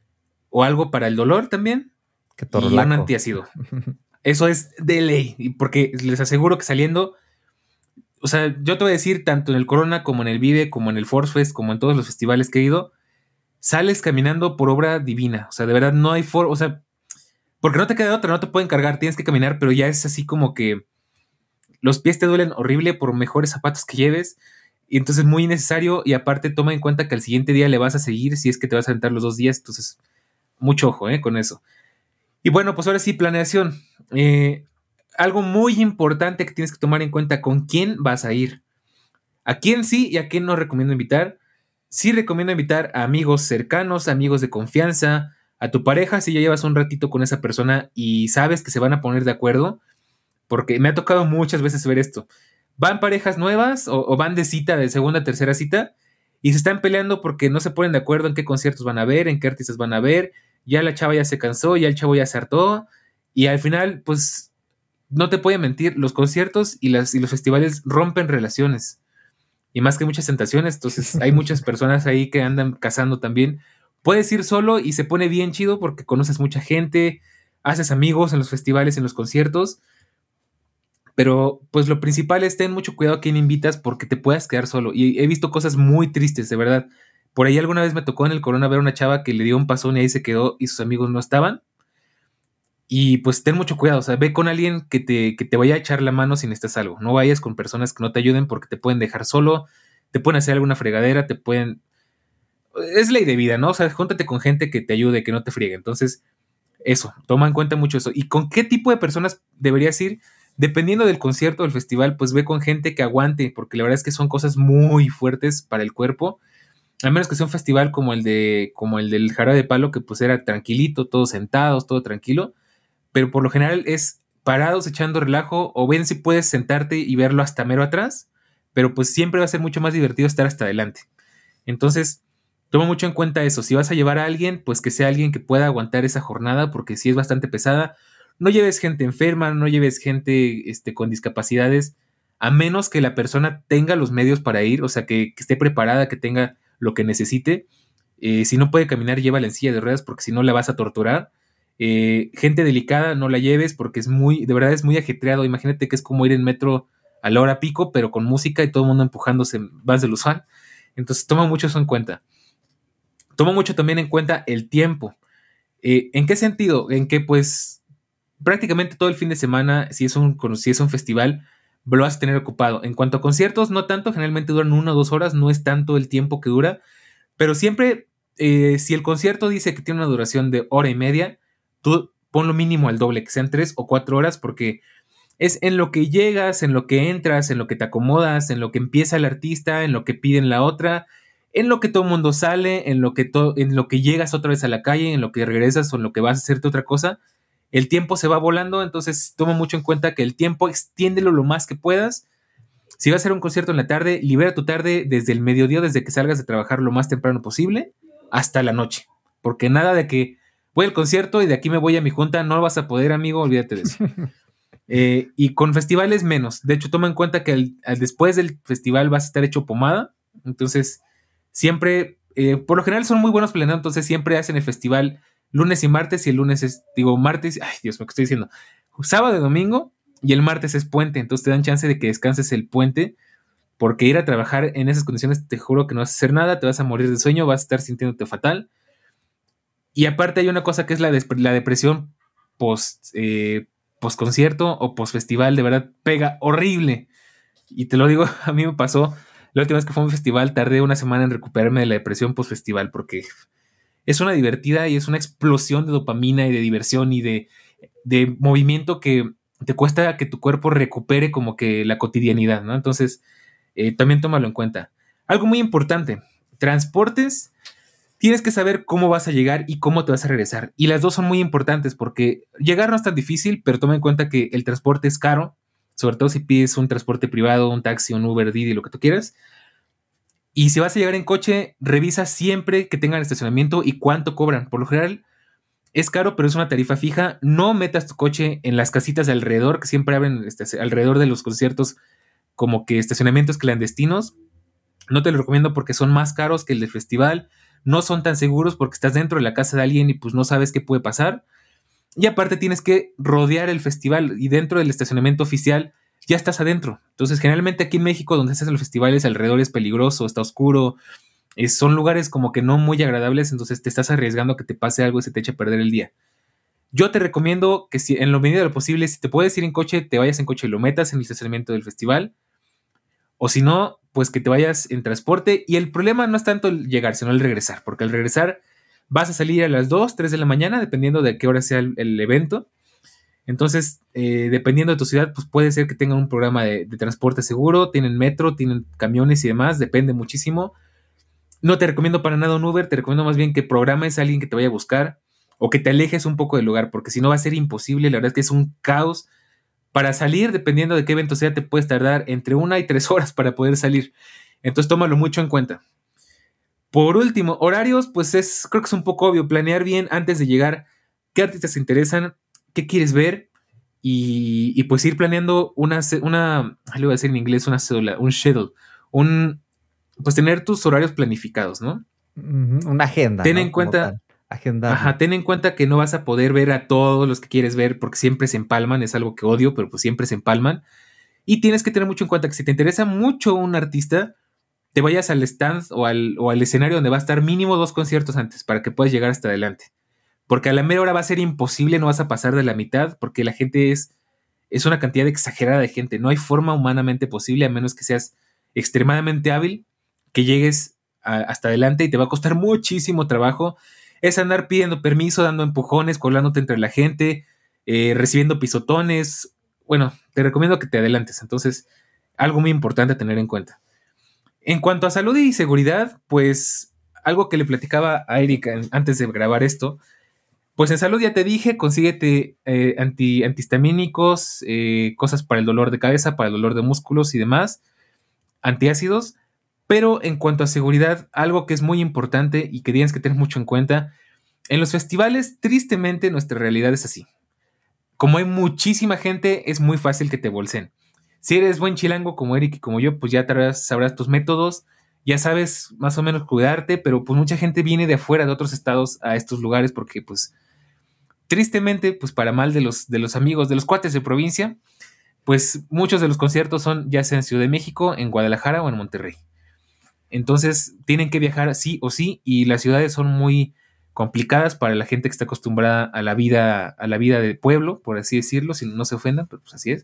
o algo para el dolor también Qué y un torlaco. antiácido. Eso es de ley, y porque les aseguro que saliendo, o sea, yo te voy a decir, tanto en el Corona como en el Vive, como en el Force Fest, como en todos los festivales que he ido, sales caminando por obra divina. O sea, de verdad no hay forma, o sea, porque no te queda otra, no te pueden cargar, tienes que caminar, pero ya es así como que los pies te duelen horrible por mejores zapatos que lleves, y entonces es muy innecesario, y aparte toma en cuenta que al siguiente día le vas a seguir si es que te vas a aventar los dos días, entonces mucho ojo eh, con eso. Y bueno, pues ahora sí, planeación. Eh, algo muy importante que tienes que tomar en cuenta: con quién vas a ir. ¿A quién sí y a quién no recomiendo invitar? Sí recomiendo invitar a amigos cercanos, amigos de confianza, a tu pareja si ya llevas un ratito con esa persona y sabes que se van a poner de acuerdo, porque me ha tocado muchas veces ver esto. Van parejas nuevas o, o van de cita, de segunda, tercera cita, y se están peleando porque no se ponen de acuerdo en qué conciertos van a ver, en qué artistas van a ver. Ya la chava ya se cansó, ya el chavo ya se hartó, y al final, pues, no te puedo mentir, los conciertos y, las, y los festivales rompen relaciones. Y más que muchas tentaciones, entonces hay muchas personas ahí que andan cazando también. Puedes ir solo y se pone bien chido porque conoces mucha gente, haces amigos en los festivales, en los conciertos, pero pues lo principal es ten mucho cuidado a quién invitas porque te puedas quedar solo. Y he visto cosas muy tristes, de verdad. Por ahí alguna vez me tocó en el Corona ver a una chava que le dio un pasón y ahí se quedó y sus amigos no estaban. Y pues ten mucho cuidado, o sea, ve con alguien que te, que te vaya a echar la mano si necesitas algo. No vayas con personas que no te ayuden porque te pueden dejar solo, te pueden hacer alguna fregadera, te pueden... Es ley de vida, ¿no? O sea, júntate con gente que te ayude, que no te friegue. Entonces, eso, toma en cuenta mucho eso. ¿Y con qué tipo de personas deberías ir? Dependiendo del concierto o del festival, pues ve con gente que aguante, porque la verdad es que son cosas muy fuertes para el cuerpo. A menos que sea un festival como el de, como el del Jarabe de Palo, que pues era tranquilito, todos sentados, todo tranquilo, pero por lo general es parados echando relajo, o ven si puedes sentarte y verlo hasta mero atrás, pero pues siempre va a ser mucho más divertido estar hasta adelante. Entonces, toma mucho en cuenta eso. Si vas a llevar a alguien, pues que sea alguien que pueda aguantar esa jornada, porque si es bastante pesada. No lleves gente enferma, no lleves gente este, con discapacidades, a menos que la persona tenga los medios para ir, o sea, que, que esté preparada, que tenga lo que necesite. Eh, si no puede caminar, llévala en silla de ruedas, porque si no la vas a torturar. Eh, gente delicada, no la lleves, porque es muy, de verdad es muy ajetreado. Imagínate que es como ir en metro a la hora pico, pero con música y todo el mundo empujándose más del usual. Entonces, toma mucho eso en cuenta. Toma mucho también en cuenta el tiempo. Eh, ¿En qué sentido? En que, pues, prácticamente todo el fin de semana, si es un, si es un festival, lo vas a tener ocupado. En cuanto a conciertos, no tanto, generalmente duran una o dos horas, no es tanto el tiempo que dura, pero siempre, eh, si el concierto dice que tiene una duración de hora y media, tú pon lo mínimo al doble, que sean tres o cuatro horas, porque es en lo que llegas, en lo que entras, en lo que te acomodas, en lo que empieza el artista, en lo que piden la otra, en lo que todo el mundo sale, en lo que, to- en lo que llegas otra vez a la calle, en lo que regresas o en lo que vas a hacerte otra cosa. El tiempo se va volando, entonces toma mucho en cuenta que el tiempo extiéndelo lo más que puedas. Si vas a hacer un concierto en la tarde, libera tu tarde desde el mediodía, desde que salgas de trabajar lo más temprano posible, hasta la noche. Porque nada de que voy al concierto y de aquí me voy a mi junta, no vas a poder, amigo, olvídate de eso. Eh, y con festivales menos. De hecho, toma en cuenta que al, al después del festival vas a estar hecho pomada. Entonces, siempre, eh, por lo general son muy buenos planeando, entonces siempre hacen el festival lunes y martes, y el lunes es, digo, martes, ay Dios mío, ¿qué estoy diciendo? Sábado y domingo, y el martes es puente, entonces te dan chance de que descanses el puente, porque ir a trabajar en esas condiciones, te juro que no vas a hacer nada, te vas a morir de sueño, vas a estar sintiéndote fatal. Y aparte hay una cosa que es la, des- la depresión post, eh, post concierto o post festival, de verdad pega horrible. Y te lo digo, a mí me pasó, la última vez que fue a un festival, tardé una semana en recuperarme de la depresión post festival, porque es una divertida y es una explosión de dopamina y de diversión y de, de movimiento que te cuesta que tu cuerpo recupere como que la cotidianidad, ¿no? Entonces, eh, también tómalo en cuenta. Algo muy importante, transportes, tienes que saber cómo vas a llegar y cómo te vas a regresar. Y las dos son muy importantes porque llegar no es tan difícil, pero toma en cuenta que el transporte es caro, sobre todo si pides un transporte privado, un taxi, un Uber, Didi, lo que tú quieras. Y si vas a llegar en coche, revisa siempre que tengan estacionamiento y cuánto cobran. Por lo general es caro, pero es una tarifa fija. No metas tu coche en las casitas de alrededor, que siempre abren este, alrededor de los conciertos como que estacionamientos clandestinos. No te lo recomiendo porque son más caros que el del festival. No son tan seguros porque estás dentro de la casa de alguien y pues no sabes qué puede pasar. Y aparte tienes que rodear el festival y dentro del estacionamiento oficial ya estás adentro. Entonces, generalmente aquí en México, donde se hacen los festivales, alrededor es peligroso, está oscuro, eh, son lugares como que no muy agradables, entonces te estás arriesgando a que te pase algo y se te eche a perder el día. Yo te recomiendo que si en lo medida de lo posible, si te puedes ir en coche, te vayas en coche y lo metas en el estacionamiento del festival. O si no, pues que te vayas en transporte. Y el problema no es tanto el llegar, sino el regresar. Porque al regresar vas a salir a las dos, tres de la mañana, dependiendo de qué hora sea el, el evento. Entonces, eh, dependiendo de tu ciudad, pues puede ser que tengan un programa de, de transporte seguro, tienen metro, tienen camiones y demás, depende muchísimo. No te recomiendo para nada un Uber, te recomiendo más bien que programes a alguien que te vaya a buscar o que te alejes un poco del lugar, porque si no va a ser imposible, la verdad es que es un caos. Para salir, dependiendo de qué evento sea, te puedes tardar entre una y tres horas para poder salir. Entonces, tómalo mucho en cuenta. Por último, horarios, pues es, creo que es un poco obvio, planear bien antes de llegar qué artistas te interesan, qué quieres ver y, y pues ir planeando una, una, le voy a decir en inglés, una cédula, un schedule, un, pues tener tus horarios planificados, ¿no? Ujú, una agenda, Ten ¿no? en Como cuenta, tal, agendarlo. ajá, ten en cuenta que no vas a poder ver a todos los que quieres ver porque siempre se empalman, es algo que odio, pero pues siempre se empalman. Y tienes que tener mucho en cuenta que si te interesa mucho un artista, te vayas al stand o al, o al escenario donde va a estar mínimo dos conciertos antes para que puedas llegar hasta adelante. Porque a la mera hora va a ser imposible, no vas a pasar de la mitad porque la gente es, es una cantidad exagerada de gente. No hay forma humanamente posible, a menos que seas extremadamente hábil, que llegues a, hasta adelante y te va a costar muchísimo trabajo. Es andar pidiendo permiso, dando empujones, colándote entre la gente, eh, recibiendo pisotones. Bueno, te recomiendo que te adelantes. Entonces, algo muy importante a tener en cuenta. En cuanto a salud y seguridad, pues algo que le platicaba a Erika antes de grabar esto, pues en salud ya te dije, consíguete eh, anti, antihistamínicos, eh, cosas para el dolor de cabeza, para el dolor de músculos y demás, antiácidos. Pero en cuanto a seguridad, algo que es muy importante y que tienes que tener mucho en cuenta, en los festivales, tristemente, nuestra realidad es así. Como hay muchísima gente, es muy fácil que te bolsen. Si eres buen chilango como Eric y como yo, pues ya sabrás, sabrás tus métodos, ya sabes más o menos cuidarte, pero pues mucha gente viene de afuera, de otros estados, a estos lugares porque pues tristemente, pues para mal de los, de los amigos, de los cuates de provincia, pues muchos de los conciertos son ya sea en Ciudad de México, en Guadalajara o en Monterrey. Entonces tienen que viajar sí o sí y las ciudades son muy complicadas para la gente que está acostumbrada a la vida, a la vida del pueblo, por así decirlo, si no se ofendan, pero pues así es.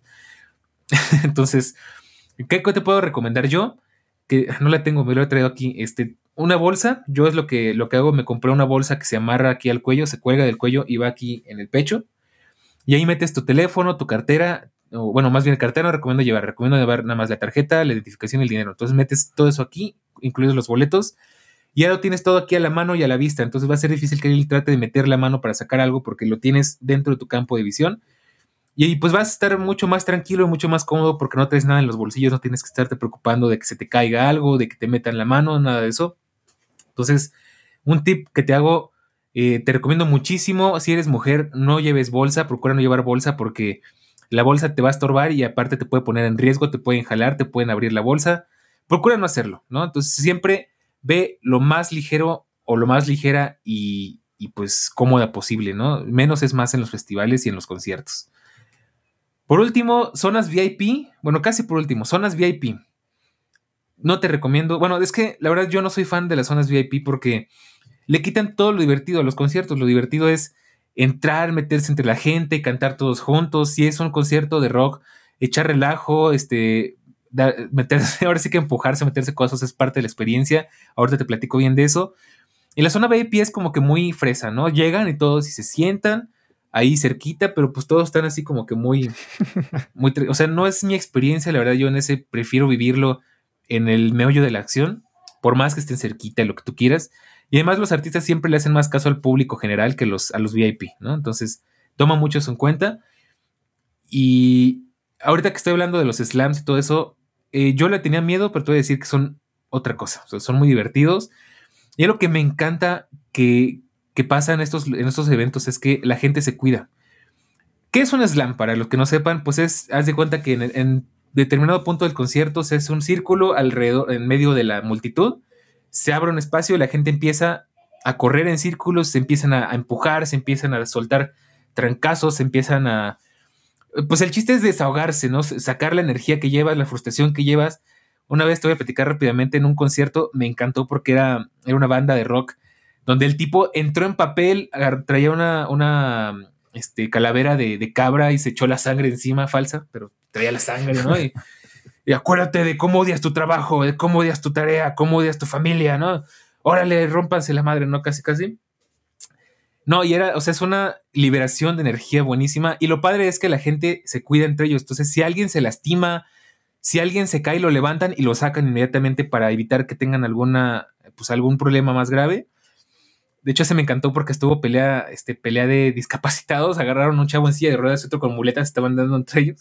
Entonces, ¿qué te puedo recomendar yo? Que no la tengo, me lo he traído aquí. Este, una bolsa, yo es lo que, lo que hago, me compré una bolsa que se amarra aquí al cuello, se cuelga del cuello y va aquí en el pecho. Y ahí metes tu teléfono, tu cartera, o bueno, más bien cartera no recomiendo llevar, recomiendo llevar nada más la tarjeta, la identificación y el dinero. Entonces metes todo eso aquí, incluidos los boletos, y ya lo tienes todo aquí a la mano y a la vista. Entonces va a ser difícil que él trate de meter la mano para sacar algo porque lo tienes dentro de tu campo de visión. Y ahí pues vas a estar mucho más tranquilo y mucho más cómodo porque no traes nada en los bolsillos, no tienes que estarte preocupando de que se te caiga algo, de que te metan la mano, nada de eso. Entonces, un tip que te hago, eh, te recomiendo muchísimo, si eres mujer, no lleves bolsa, procura no llevar bolsa porque la bolsa te va a estorbar y aparte te puede poner en riesgo, te pueden jalar, te pueden abrir la bolsa. Procura no hacerlo, ¿no? Entonces, siempre ve lo más ligero o lo más ligera y, y pues cómoda posible, ¿no? Menos es más en los festivales y en los conciertos. Por último, zonas V I P. Bueno, casi por último, zonas V I P. No te recomiendo. Bueno, es que la verdad yo no soy fan de las zonas V I P porque le quitan todo lo divertido a los conciertos. Lo divertido es entrar, meterse entre la gente, cantar todos juntos. Si es un concierto de rock, echar relajo, este, da, meterse, ahora sí que empujarse, meterse cosas es parte de la experiencia. Ahorita te platico bien de eso. Y la zona V I P es como que muy fresa, ¿no? Llegan y todos y se sientan ahí cerquita, pero pues todos están así como que muy, muy, o sea, no es mi experiencia, la verdad, yo en ese prefiero vivirlo en el meollo de la acción, por más que estén cerquita, lo que tú quieras. Y además los artistas siempre le hacen más caso al público general que los, a los V I P, ¿no? Entonces, toma mucho eso en cuenta. Y ahorita que estoy hablando de los slams y todo eso, eh, yo le tenía miedo, pero te voy a decir que son otra cosa, o sea, son muy divertidos. Y lo que me encanta que, que pasa en estos, en estos eventos es que la gente se cuida. ¿Qué es un slam? Para los que no sepan, pues es, haz de cuenta que en, en determinado punto del concierto se hace un círculo alrededor, en medio de la multitud, se abre un espacio y la gente empieza a correr en círculos, se empiezan a, a empujar, se empiezan a soltar trancazos, se empiezan a... Pues el chiste es desahogarse, ¿no? Sacar la energía que llevas, la frustración que llevas. Una vez te voy a platicar rápidamente en un concierto, me encantó porque era, era una banda de rock donde el tipo entró en papel, traía una, una este, calavera de, de cabra y se echó la sangre encima, falsa, pero traía la sangre, ¿no? Y, y acuérdate de cómo odias tu trabajo, de cómo odias tu tarea, cómo odias tu familia, ¿no? Órale, rómpanse la madre, ¿no? Casi, casi. No, y era, o sea, es una liberación de energía buenísima. Y lo padre es que la gente se cuida entre ellos. Entonces, si alguien se lastima, si alguien se cae, lo levantan y lo sacan inmediatamente para evitar que tengan alguna, pues algún problema más grave. De hecho, se me encantó porque estuvo pelea, este, pelea de discapacitados. Agarraron un chavo en silla de ruedas y otro con muletas, estaban dando entre ellos.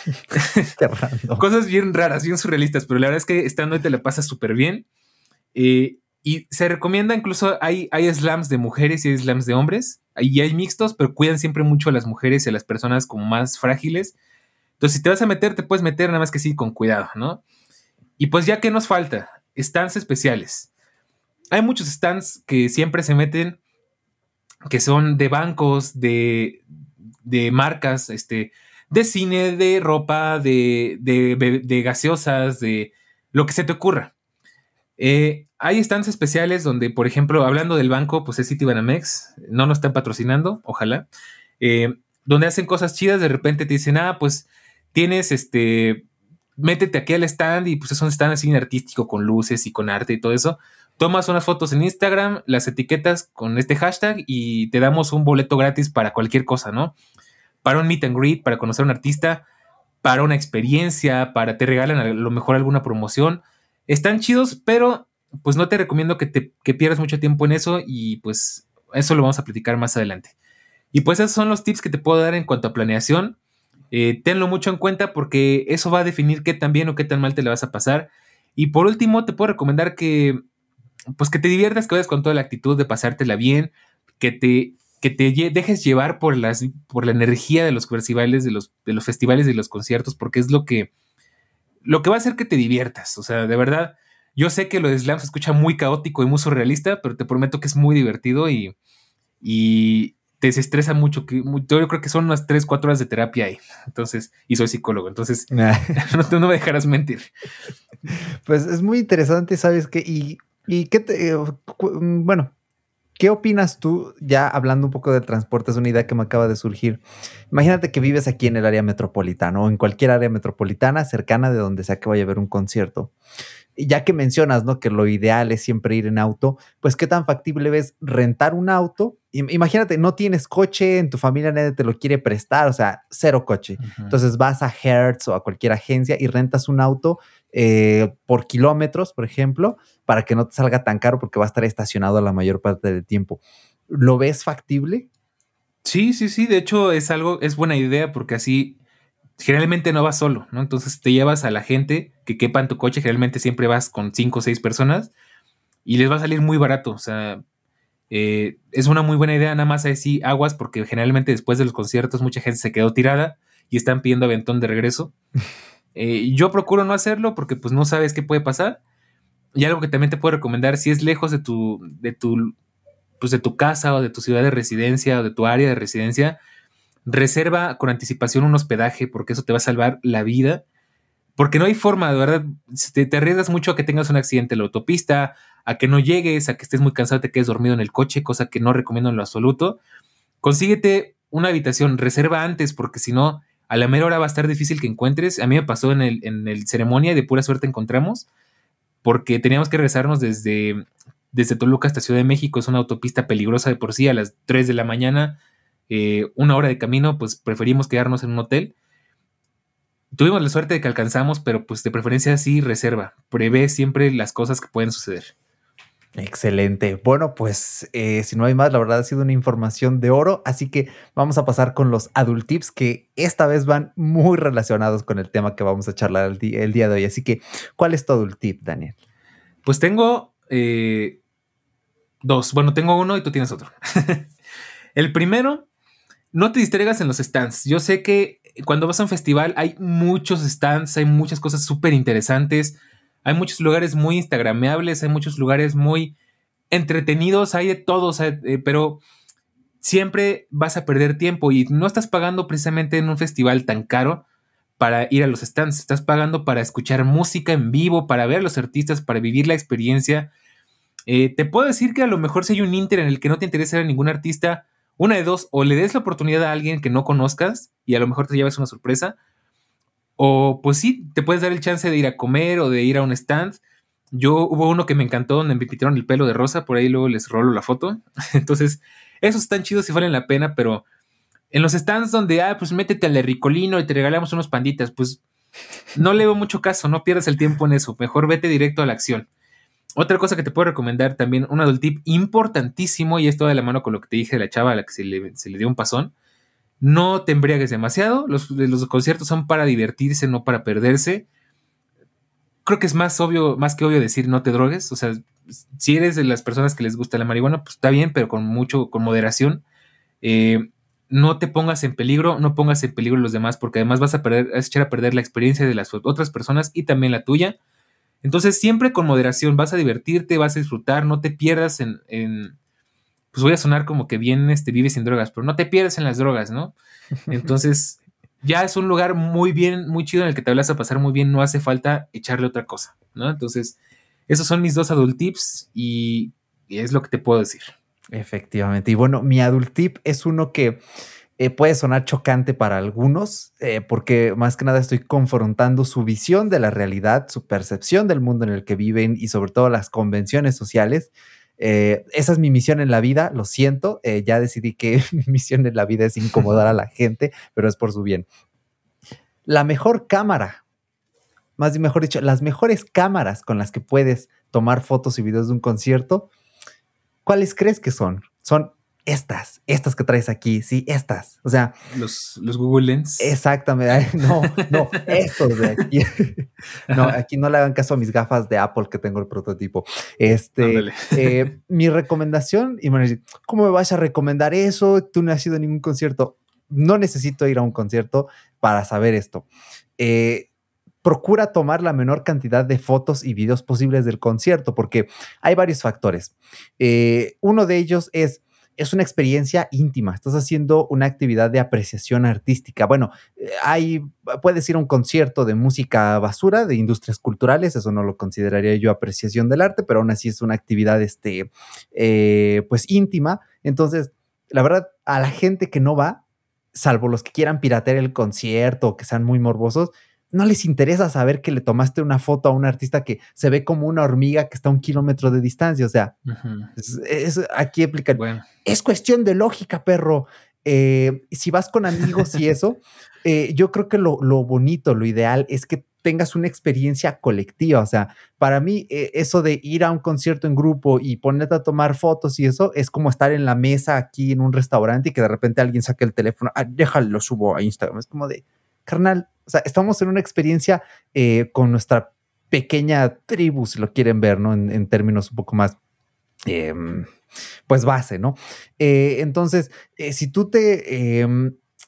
Cosas bien raras, bien surrealistas, pero la verdad es que estando ahí te la pasas súper bien. Eh, y se recomienda, incluso hay, hay slams de mujeres y hay slams de hombres. Y hay mixtos, pero cuidan siempre mucho a las mujeres y a las personas como más frágiles. Entonces, si te vas a meter, te puedes meter, nada más que sí, con cuidado, ¿no? Y pues ya que nos falta, stands especiales. Hay muchos stands que siempre se meten, que son de bancos, de, de marcas, este, de cine, de ropa, de, de, de gaseosas, de lo que se te ocurra. Eh, hay stands especiales donde, por ejemplo, hablando del banco, pues es Citibanamex, no nos están patrocinando, ojalá, eh, donde hacen cosas chidas, de repente te dicen, ah, pues tienes este, métete aquí al stand y pues es un stand así artístico con luces y con arte y todo eso. Tomas unas fotos en Instagram, las etiquetas con este hashtag y te damos un boleto gratis para cualquier cosa, ¿no? Para un meet and greet, para conocer a un artista, para una experiencia, para te regalan a lo mejor alguna promoción. Están chidos, pero pues no te recomiendo que, te, que pierdas mucho tiempo en eso y pues eso lo vamos a platicar más adelante. Y pues esos son los tips que te puedo dar en cuanto a planeación. Eh, tenlo mucho en cuenta porque eso va a definir qué tan bien o qué tan mal te la vas a pasar. Y por último, te puedo recomendar que pues que te diviertas, que vayas con toda la actitud de pasártela bien, que te, que te lle- dejes llevar por, las, por la energía de los festivales, de los, de los festivales y los conciertos, porque es lo que, lo que va a hacer que te diviertas. O sea, de verdad, yo sé que lo de Slam se escucha muy caótico y muy surrealista, pero te prometo que es muy divertido y, y te desestresa mucho. Que, muy- yo creo que son unas tres cuatro horas de terapia ahí. Entonces, y soy psicólogo, entonces no, te- no me dejarás mentir. Pues es muy interesante, ¿sabes qué? Y, y qué te, eh, cu- mm, bueno, ¿qué opinas tú? Ya hablando un poco de transporte, es una idea que me acaba de surgir. Imagínate que vives aquí en el área metropolitana o en cualquier área metropolitana cercana de donde sea que vaya a haber un concierto. Y ya que mencionas, ¿no? Que lo ideal es siempre ir en auto, pues qué tan factible ves rentar un auto. Im- Imagínate, no tienes coche, en tu familia nadie te lo quiere prestar, o sea, cero coche. Ujú. Entonces vas a Hertz o a cualquier agencia y rentas un auto eh, por kilómetros, por ejemplo, para que no te salga tan caro porque va a estar estacionado la mayor parte del tiempo. ¿Lo ves factible? Sí, sí, sí. De hecho, es algo, es buena idea porque así generalmente no vas solo, ¿no? Entonces te llevas a la gente que quepa en tu coche. Generalmente siempre vas con cinco o seis personas y les va a salir muy barato. O sea, eh, es una muy buena idea. Nada más así aguas porque generalmente después de los conciertos mucha gente se quedó tirada y están pidiendo aventón de regreso. Eh, yo procuro no hacerlo porque pues no sabes qué puede pasar. Y algo que también te puedo recomendar, si es lejos de tu, de tu, pues de tu casa o de tu ciudad de residencia o de tu área de residencia, reserva con anticipación un hospedaje porque eso te va a salvar la vida. Porque no hay forma, de verdad, si te, te arriesgas mucho a que tengas un accidente en la autopista, a que no llegues, a que estés muy cansado, te quedes dormido en el coche, cosa que no recomiendo en lo absoluto. Consíguete una habitación, reserva antes, porque si no, a la mera hora va a estar difícil que encuentres. A mí me pasó en el, en el ceremonia y de pura suerte encontramos, porque teníamos que regresarnos desde, desde Toluca hasta Ciudad de México. Es una autopista peligrosa de por sí, a las tres de la mañana, eh, una hora de camino, pues preferimos quedarnos en un hotel. Tuvimos la suerte de que alcanzamos, pero pues de preferencia sí reserva. Prevé siempre las cosas que pueden suceder. Excelente. Bueno, pues eh, si no hay más, la verdad ha sido una información de oro, así que vamos a pasar con los adult tips que esta vez van muy relacionados con el tema que vamos a charlar el, di- el día de hoy. Así que, ¿cuál es tu adult tip, Daniel? Pues tengo eh, dos. Bueno, tengo uno y tú tienes otro. El primero, no te distraigas en los stands. Yo sé que cuando vas a un festival hay muchos stands, hay muchas cosas súper interesantes, hay muchos lugares muy instagrameables, hay muchos lugares muy entretenidos, hay de todo, o sea, eh, pero siempre vas a perder tiempo y no estás pagando precisamente en un festival tan caro para ir a los stands, estás pagando para escuchar música en vivo, para ver a los artistas, para vivir la experiencia. Eh, te puedo decir que a lo mejor si hay un Inter en el que no te interesa ver a ningún artista, una de dos, o le des la oportunidad a alguien que no conozcas y a lo mejor te llevas una sorpresa, o pues sí, te puedes dar el chance de ir a comer o de ir a un stand. Yo hubo uno que me encantó donde me pintaron el pelo de rosa, por ahí luego les rolo la foto. Entonces, esos están chidos y valen la pena, pero en los stands donde, ah, pues métete al de Ricolino y te regalamos unos panditas, pues no le veo mucho caso, no pierdas el tiempo en eso, mejor vete directo a la acción. Otra cosa que te puedo recomendar también, un adult tip importantísimo, y esto de la mano con lo que te dije de la chava a la que se le, se le dio un pasón: no te embriagues demasiado, los, los conciertos son para divertirse, no para perderse. Creo que es más obvio, más que obvio decir no te drogues, o sea, si eres de las personas que les gusta la marihuana, pues está bien, pero con mucho, con moderación. Eh, no te pongas en peligro, no pongas en peligro a los demás, porque además vas a perder, vas a echar a perder la experiencia de las otras personas y también la tuya. Entonces, siempre con moderación, vas a divertirte, vas a disfrutar, no te pierdas en, en pues voy a sonar como que bien este, vives sin drogas, pero no te pierdas en las drogas, ¿no? Entonces, ya es un lugar muy bien, muy chido en el que te vas a pasar muy bien, no hace falta echarle otra cosa, ¿no? Entonces, esos son mis dos adult tips y, y es lo que te puedo decir. Efectivamente. Y bueno, mi adult tip es uno que eh, puede sonar chocante para algunos, eh, porque más que nada estoy confrontando su visión de la realidad, su percepción del mundo en el que viven y sobre todo las convenciones sociales. Eh, esa es mi misión en la vida, lo siento, eh, ya decidí que mi misión en la vida es incomodar a la gente, pero es por su bien. La mejor cámara, más bien mejor dicho, las mejores cámaras con las que puedes tomar fotos y videos de un concierto, ¿cuáles crees que son? Son estas, estas que traes aquí, sí, estas. O sea, los, los Google Lens. Exactamente. No, no, estos de aquí. No, aquí no le hagan caso a mis gafas de Apple que tengo el prototipo. Este, eh, mi recomendación, y me van a decir, ¿cómo me vas a recomendar eso? Tú no has ido a ningún concierto. No necesito ir a un concierto para saber esto. Eh, procura tomar la menor cantidad de fotos y videos posibles del concierto, porque hay varios factores. Eh, uno de ellos es, es una experiencia íntima, estás haciendo una actividad de apreciación artística. Bueno, hay, puedes ir a un concierto de música basura, de industrias culturales, eso no lo consideraría yo apreciación del arte, pero aún así es una actividad este, eh, pues íntima. Entonces, la verdad, a la gente que no va, salvo los que quieran piratear el concierto o que sean muy morbosos, no les interesa saber que le tomaste una foto a un artista que se ve como una hormiga que está a un kilómetro de distancia. O sea, uh-huh. es, es, aquí aplican. Bueno. Es cuestión de lógica, perro. Eh, si vas con amigos y eso, eh, yo creo que lo, lo bonito, lo ideal es que tengas una experiencia colectiva. O sea, para mí, eh, eso de ir a un concierto en grupo y ponerte a tomar fotos y eso es como estar en la mesa aquí en un restaurante y que de repente alguien saque el teléfono. Ah, déjalo, lo subo a Instagram. Es como de, carnal, o sea, estamos en una experiencia eh, con nuestra pequeña tribu, si lo quieren ver, ¿no? En, en términos un poco más, eh, pues base, ¿no? Eh, entonces, eh, si tú te, eh,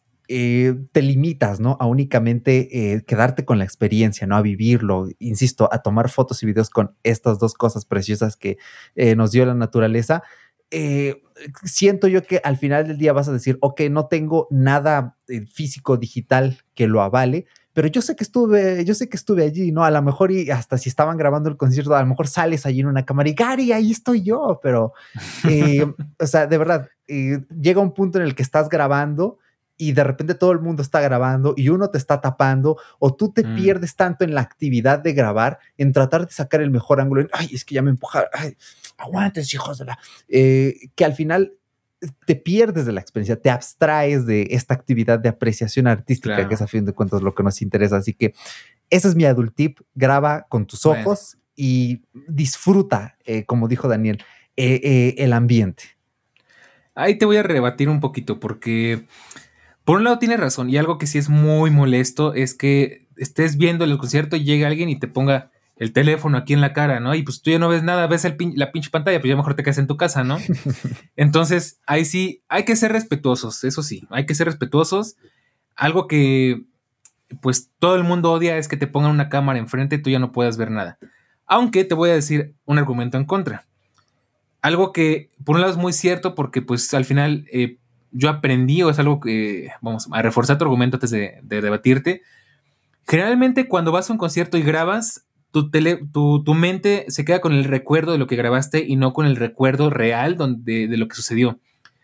eh, te limitas, ¿no? A únicamente eh, quedarte con la experiencia, ¿no? A vivirlo, insisto, a tomar fotos y videos con estas dos cosas preciosas que eh, nos dio la naturaleza, Eh, siento yo que al final del día vas a decir, ok, no tengo nada eh, físico, digital que lo avale, pero yo sé que estuve, yo sé que estuve allí, ¿no? A lo mejor y hasta si estaban grabando el concierto, a lo mejor sales allí en una cámara y Gary, ahí estoy yo, pero, eh, o sea, de verdad, eh, llega un punto en el que estás grabando y de repente todo el mundo está grabando y uno te está tapando o tú te mm. pierdes tanto en la actividad de grabar, en tratar de sacar el mejor ángulo, en, ay, es que ya me empujaron, ay, aguantes, hijos de la... Eh, que al final te pierdes de la experiencia, te abstraes de esta actividad de apreciación artística, claro, que es a fin de cuentas lo que nos interesa. Así que ese es mi adult tip, graba con tus ojos bueno. y disfruta, eh, como dijo Daniel, eh, eh, el ambiente. Ahí te voy a rebatir un poquito porque... Por un lado tienes razón, y algo que sí es muy molesto es que estés viendo el concierto y llegue alguien y te ponga el teléfono aquí en la cara, ¿no? Y pues tú ya no ves nada, ves el pin- la pinche pantalla, pues ya mejor te quedas en tu casa, ¿no? Entonces, ahí sí, hay que ser respetuosos, eso sí, hay que ser respetuosos. Algo que, pues, todo el mundo odia es que te pongan una cámara enfrente y tú ya no puedas ver nada. Aunque te voy a decir un argumento en contra. Algo que, por un lado, es muy cierto porque, pues, al final... Eh, yo aprendí, o es algo que, vamos a reforzar tu argumento antes de, de debatirte. Generalmente cuando vas a un concierto y grabas, tu, tele, tu, tu mente se queda con el recuerdo de lo que grabaste y no con el recuerdo real donde, de lo que sucedió.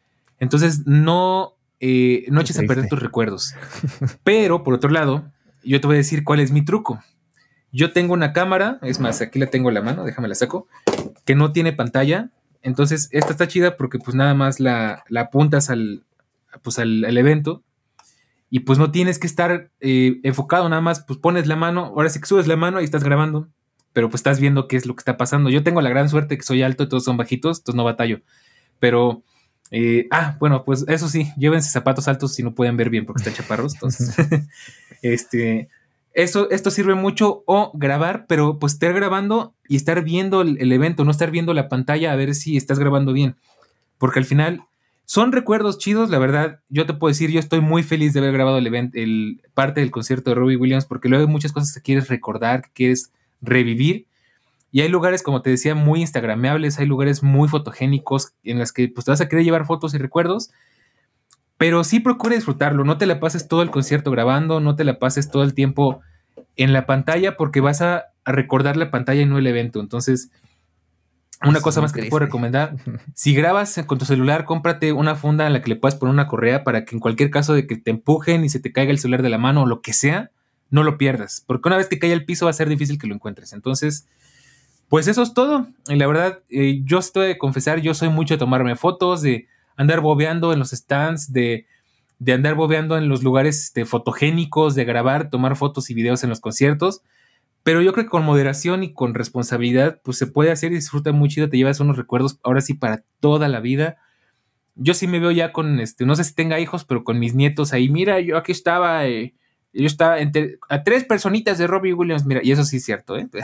Entonces no, eh, no eches a perder tus recuerdos. Pero por otro lado, yo te voy a decir cuál es mi truco. Yo tengo una cámara, es más, aquí la tengo en la mano, déjame la saco, que no tiene pantalla. Entonces esta está chida porque pues nada más la, la apuntas al, pues, al, al evento y pues no tienes que estar eh, enfocado, nada más pues pones la mano, ahora sí que subes la mano y estás grabando, pero pues estás viendo qué es lo que está pasando. Yo tengo la gran suerte que soy alto y todos son bajitos, entonces no batallo. Pero, eh, ah, bueno, pues eso sí, llévense zapatos altos si no pueden ver bien porque están chaparros, entonces, este... Eso, esto sirve mucho o grabar, pero pues estar grabando y estar viendo el, el evento, no estar viendo la pantalla a ver si estás grabando bien. Porque al final son recuerdos chidos, la verdad. Yo te puedo decir, yo estoy muy feliz de haber grabado el evento, el parte del concierto de Robbie Williams, porque luego hay muchas cosas que quieres recordar, que quieres revivir. Y hay lugares, como te decía, muy instagrameables, hay lugares muy fotogénicos en los que pues, te vas a querer llevar fotos y recuerdos. Pero sí procura disfrutarlo, no te la pases todo el concierto grabando, no te la pases todo el tiempo en la pantalla porque vas a, a recordar la pantalla y no el evento. Entonces, una Eso cosa es más que triste. te puedo recomendar, si grabas con tu celular, cómprate una funda en la que le puedas poner una correa para que en cualquier caso de que te empujen y se te caiga el celular de la mano o lo que sea, no lo pierdas, porque una vez que caiga al piso va a ser difícil que lo encuentres. Entonces, pues eso es todo. Y la verdad, eh, yo estoy de confesar, yo soy mucho de tomarme fotos, de andar bobeando en los stands, de, de andar bobeando en los lugares este, fotogénicos, de grabar, tomar fotos y videos en los conciertos. Pero yo creo que con moderación y con responsabilidad, pues se puede hacer y disfruta muy chido, te llevas unos recuerdos ahora sí para toda la vida. Yo sí me veo ya con, este, no sé si tenga hijos, pero con mis nietos ahí, mira, yo aquí estaba, eh, yo estaba entre, a tres personitas de Robbie Williams, mira, y eso sí es cierto, ¿eh?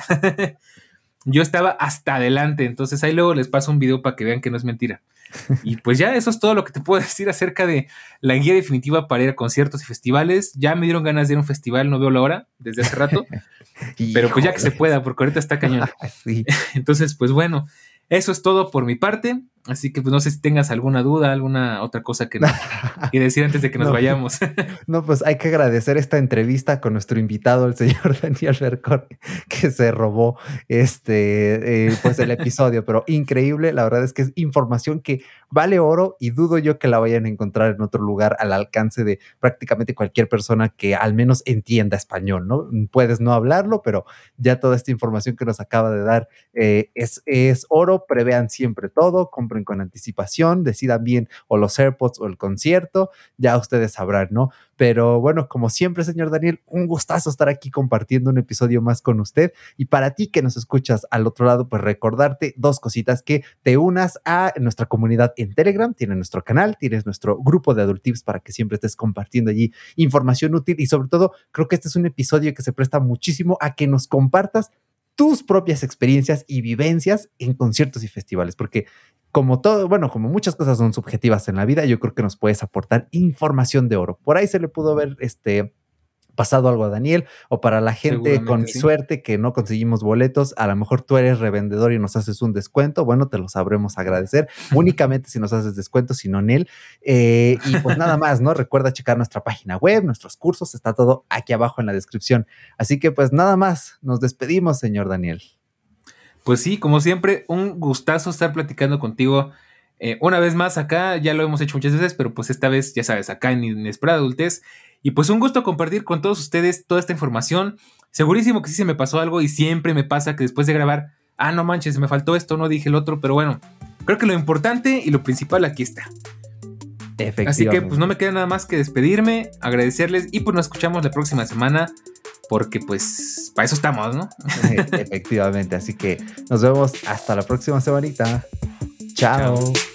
Yo estaba hasta adelante, entonces ahí luego les paso un video para que vean que no es mentira. Y pues ya eso es todo lo que te puedo decir acerca de la guía definitiva para ir a conciertos y festivales. Ya me dieron ganas de ir a un festival, no veo la hora desde hace rato, pero pues ya que se pueda, porque ahorita está cañón. Sí. Entonces, pues bueno, eso es todo por mi parte. Así que pues no sé si tengas alguna duda, alguna otra cosa que, nos, que decir antes de que nos No. vayamos. No, pues hay que agradecer esta entrevista con nuestro invitado, el señor Daniel Bercón, que se robó este, eh, pues el episodio, pero increíble. La verdad es que es información que vale oro y dudo yo que la vayan a encontrar en otro lugar al alcance de prácticamente cualquier persona que al menos entienda español, ¿no? Puedes no hablarlo, pero ya toda esta información que nos acaba de dar eh, es, es oro. Prevean siempre todo, compren con anticipación, decidan bien o los AirPods o el concierto, ya ustedes sabrán, ¿no? Pero bueno, como siempre, señor Daniel, un gustazo estar aquí compartiendo un episodio más con usted. Y para ti que nos escuchas al otro lado, pues recordarte dos cositas: que te unas a nuestra comunidad en Telegram, tienes nuestro canal, tienes nuestro grupo de Adultips para que siempre estés compartiendo allí información útil, y sobre todo creo que este es un episodio que se presta muchísimo a que nos compartas tus propias experiencias y vivencias en conciertos y festivales, porque como todo, bueno, como muchas cosas son subjetivas en la vida, yo creo que nos puedes aportar información de oro. Por ahí se le pudo haber este, pasado algo a Daniel, o para la gente con mi sí. suerte que no conseguimos boletos, a lo mejor tú eres revendedor y nos haces un descuento, bueno, te lo sabremos agradecer, únicamente si nos haces descuento, si no en él. Eh, y pues nada más, ¿no? Recuerda checar nuestra página web, nuestros cursos, está todo aquí abajo en la descripción. Así que pues nada más, nos despedimos, señor Daniel. Pues sí, como siempre, un gustazo estar platicando contigo eh, una vez más acá. Ya lo hemos hecho muchas veces, pero pues esta vez, ya sabes, acá en Inesperada Adultez. Y pues un gusto compartir con todos ustedes toda esta información. Segurísimo que sí se me pasó algo, y siempre me pasa que después de grabar, ah, no manches, me faltó esto, no dije el otro, pero bueno, creo que lo importante y lo principal aquí está. Así que pues no me queda nada más que despedirme, agradecerles, y pues nos escuchamos la próxima semana, porque pues para eso estamos, ¿no? Efectivamente, así que nos vemos hasta la próxima semanita. Chao. Chao.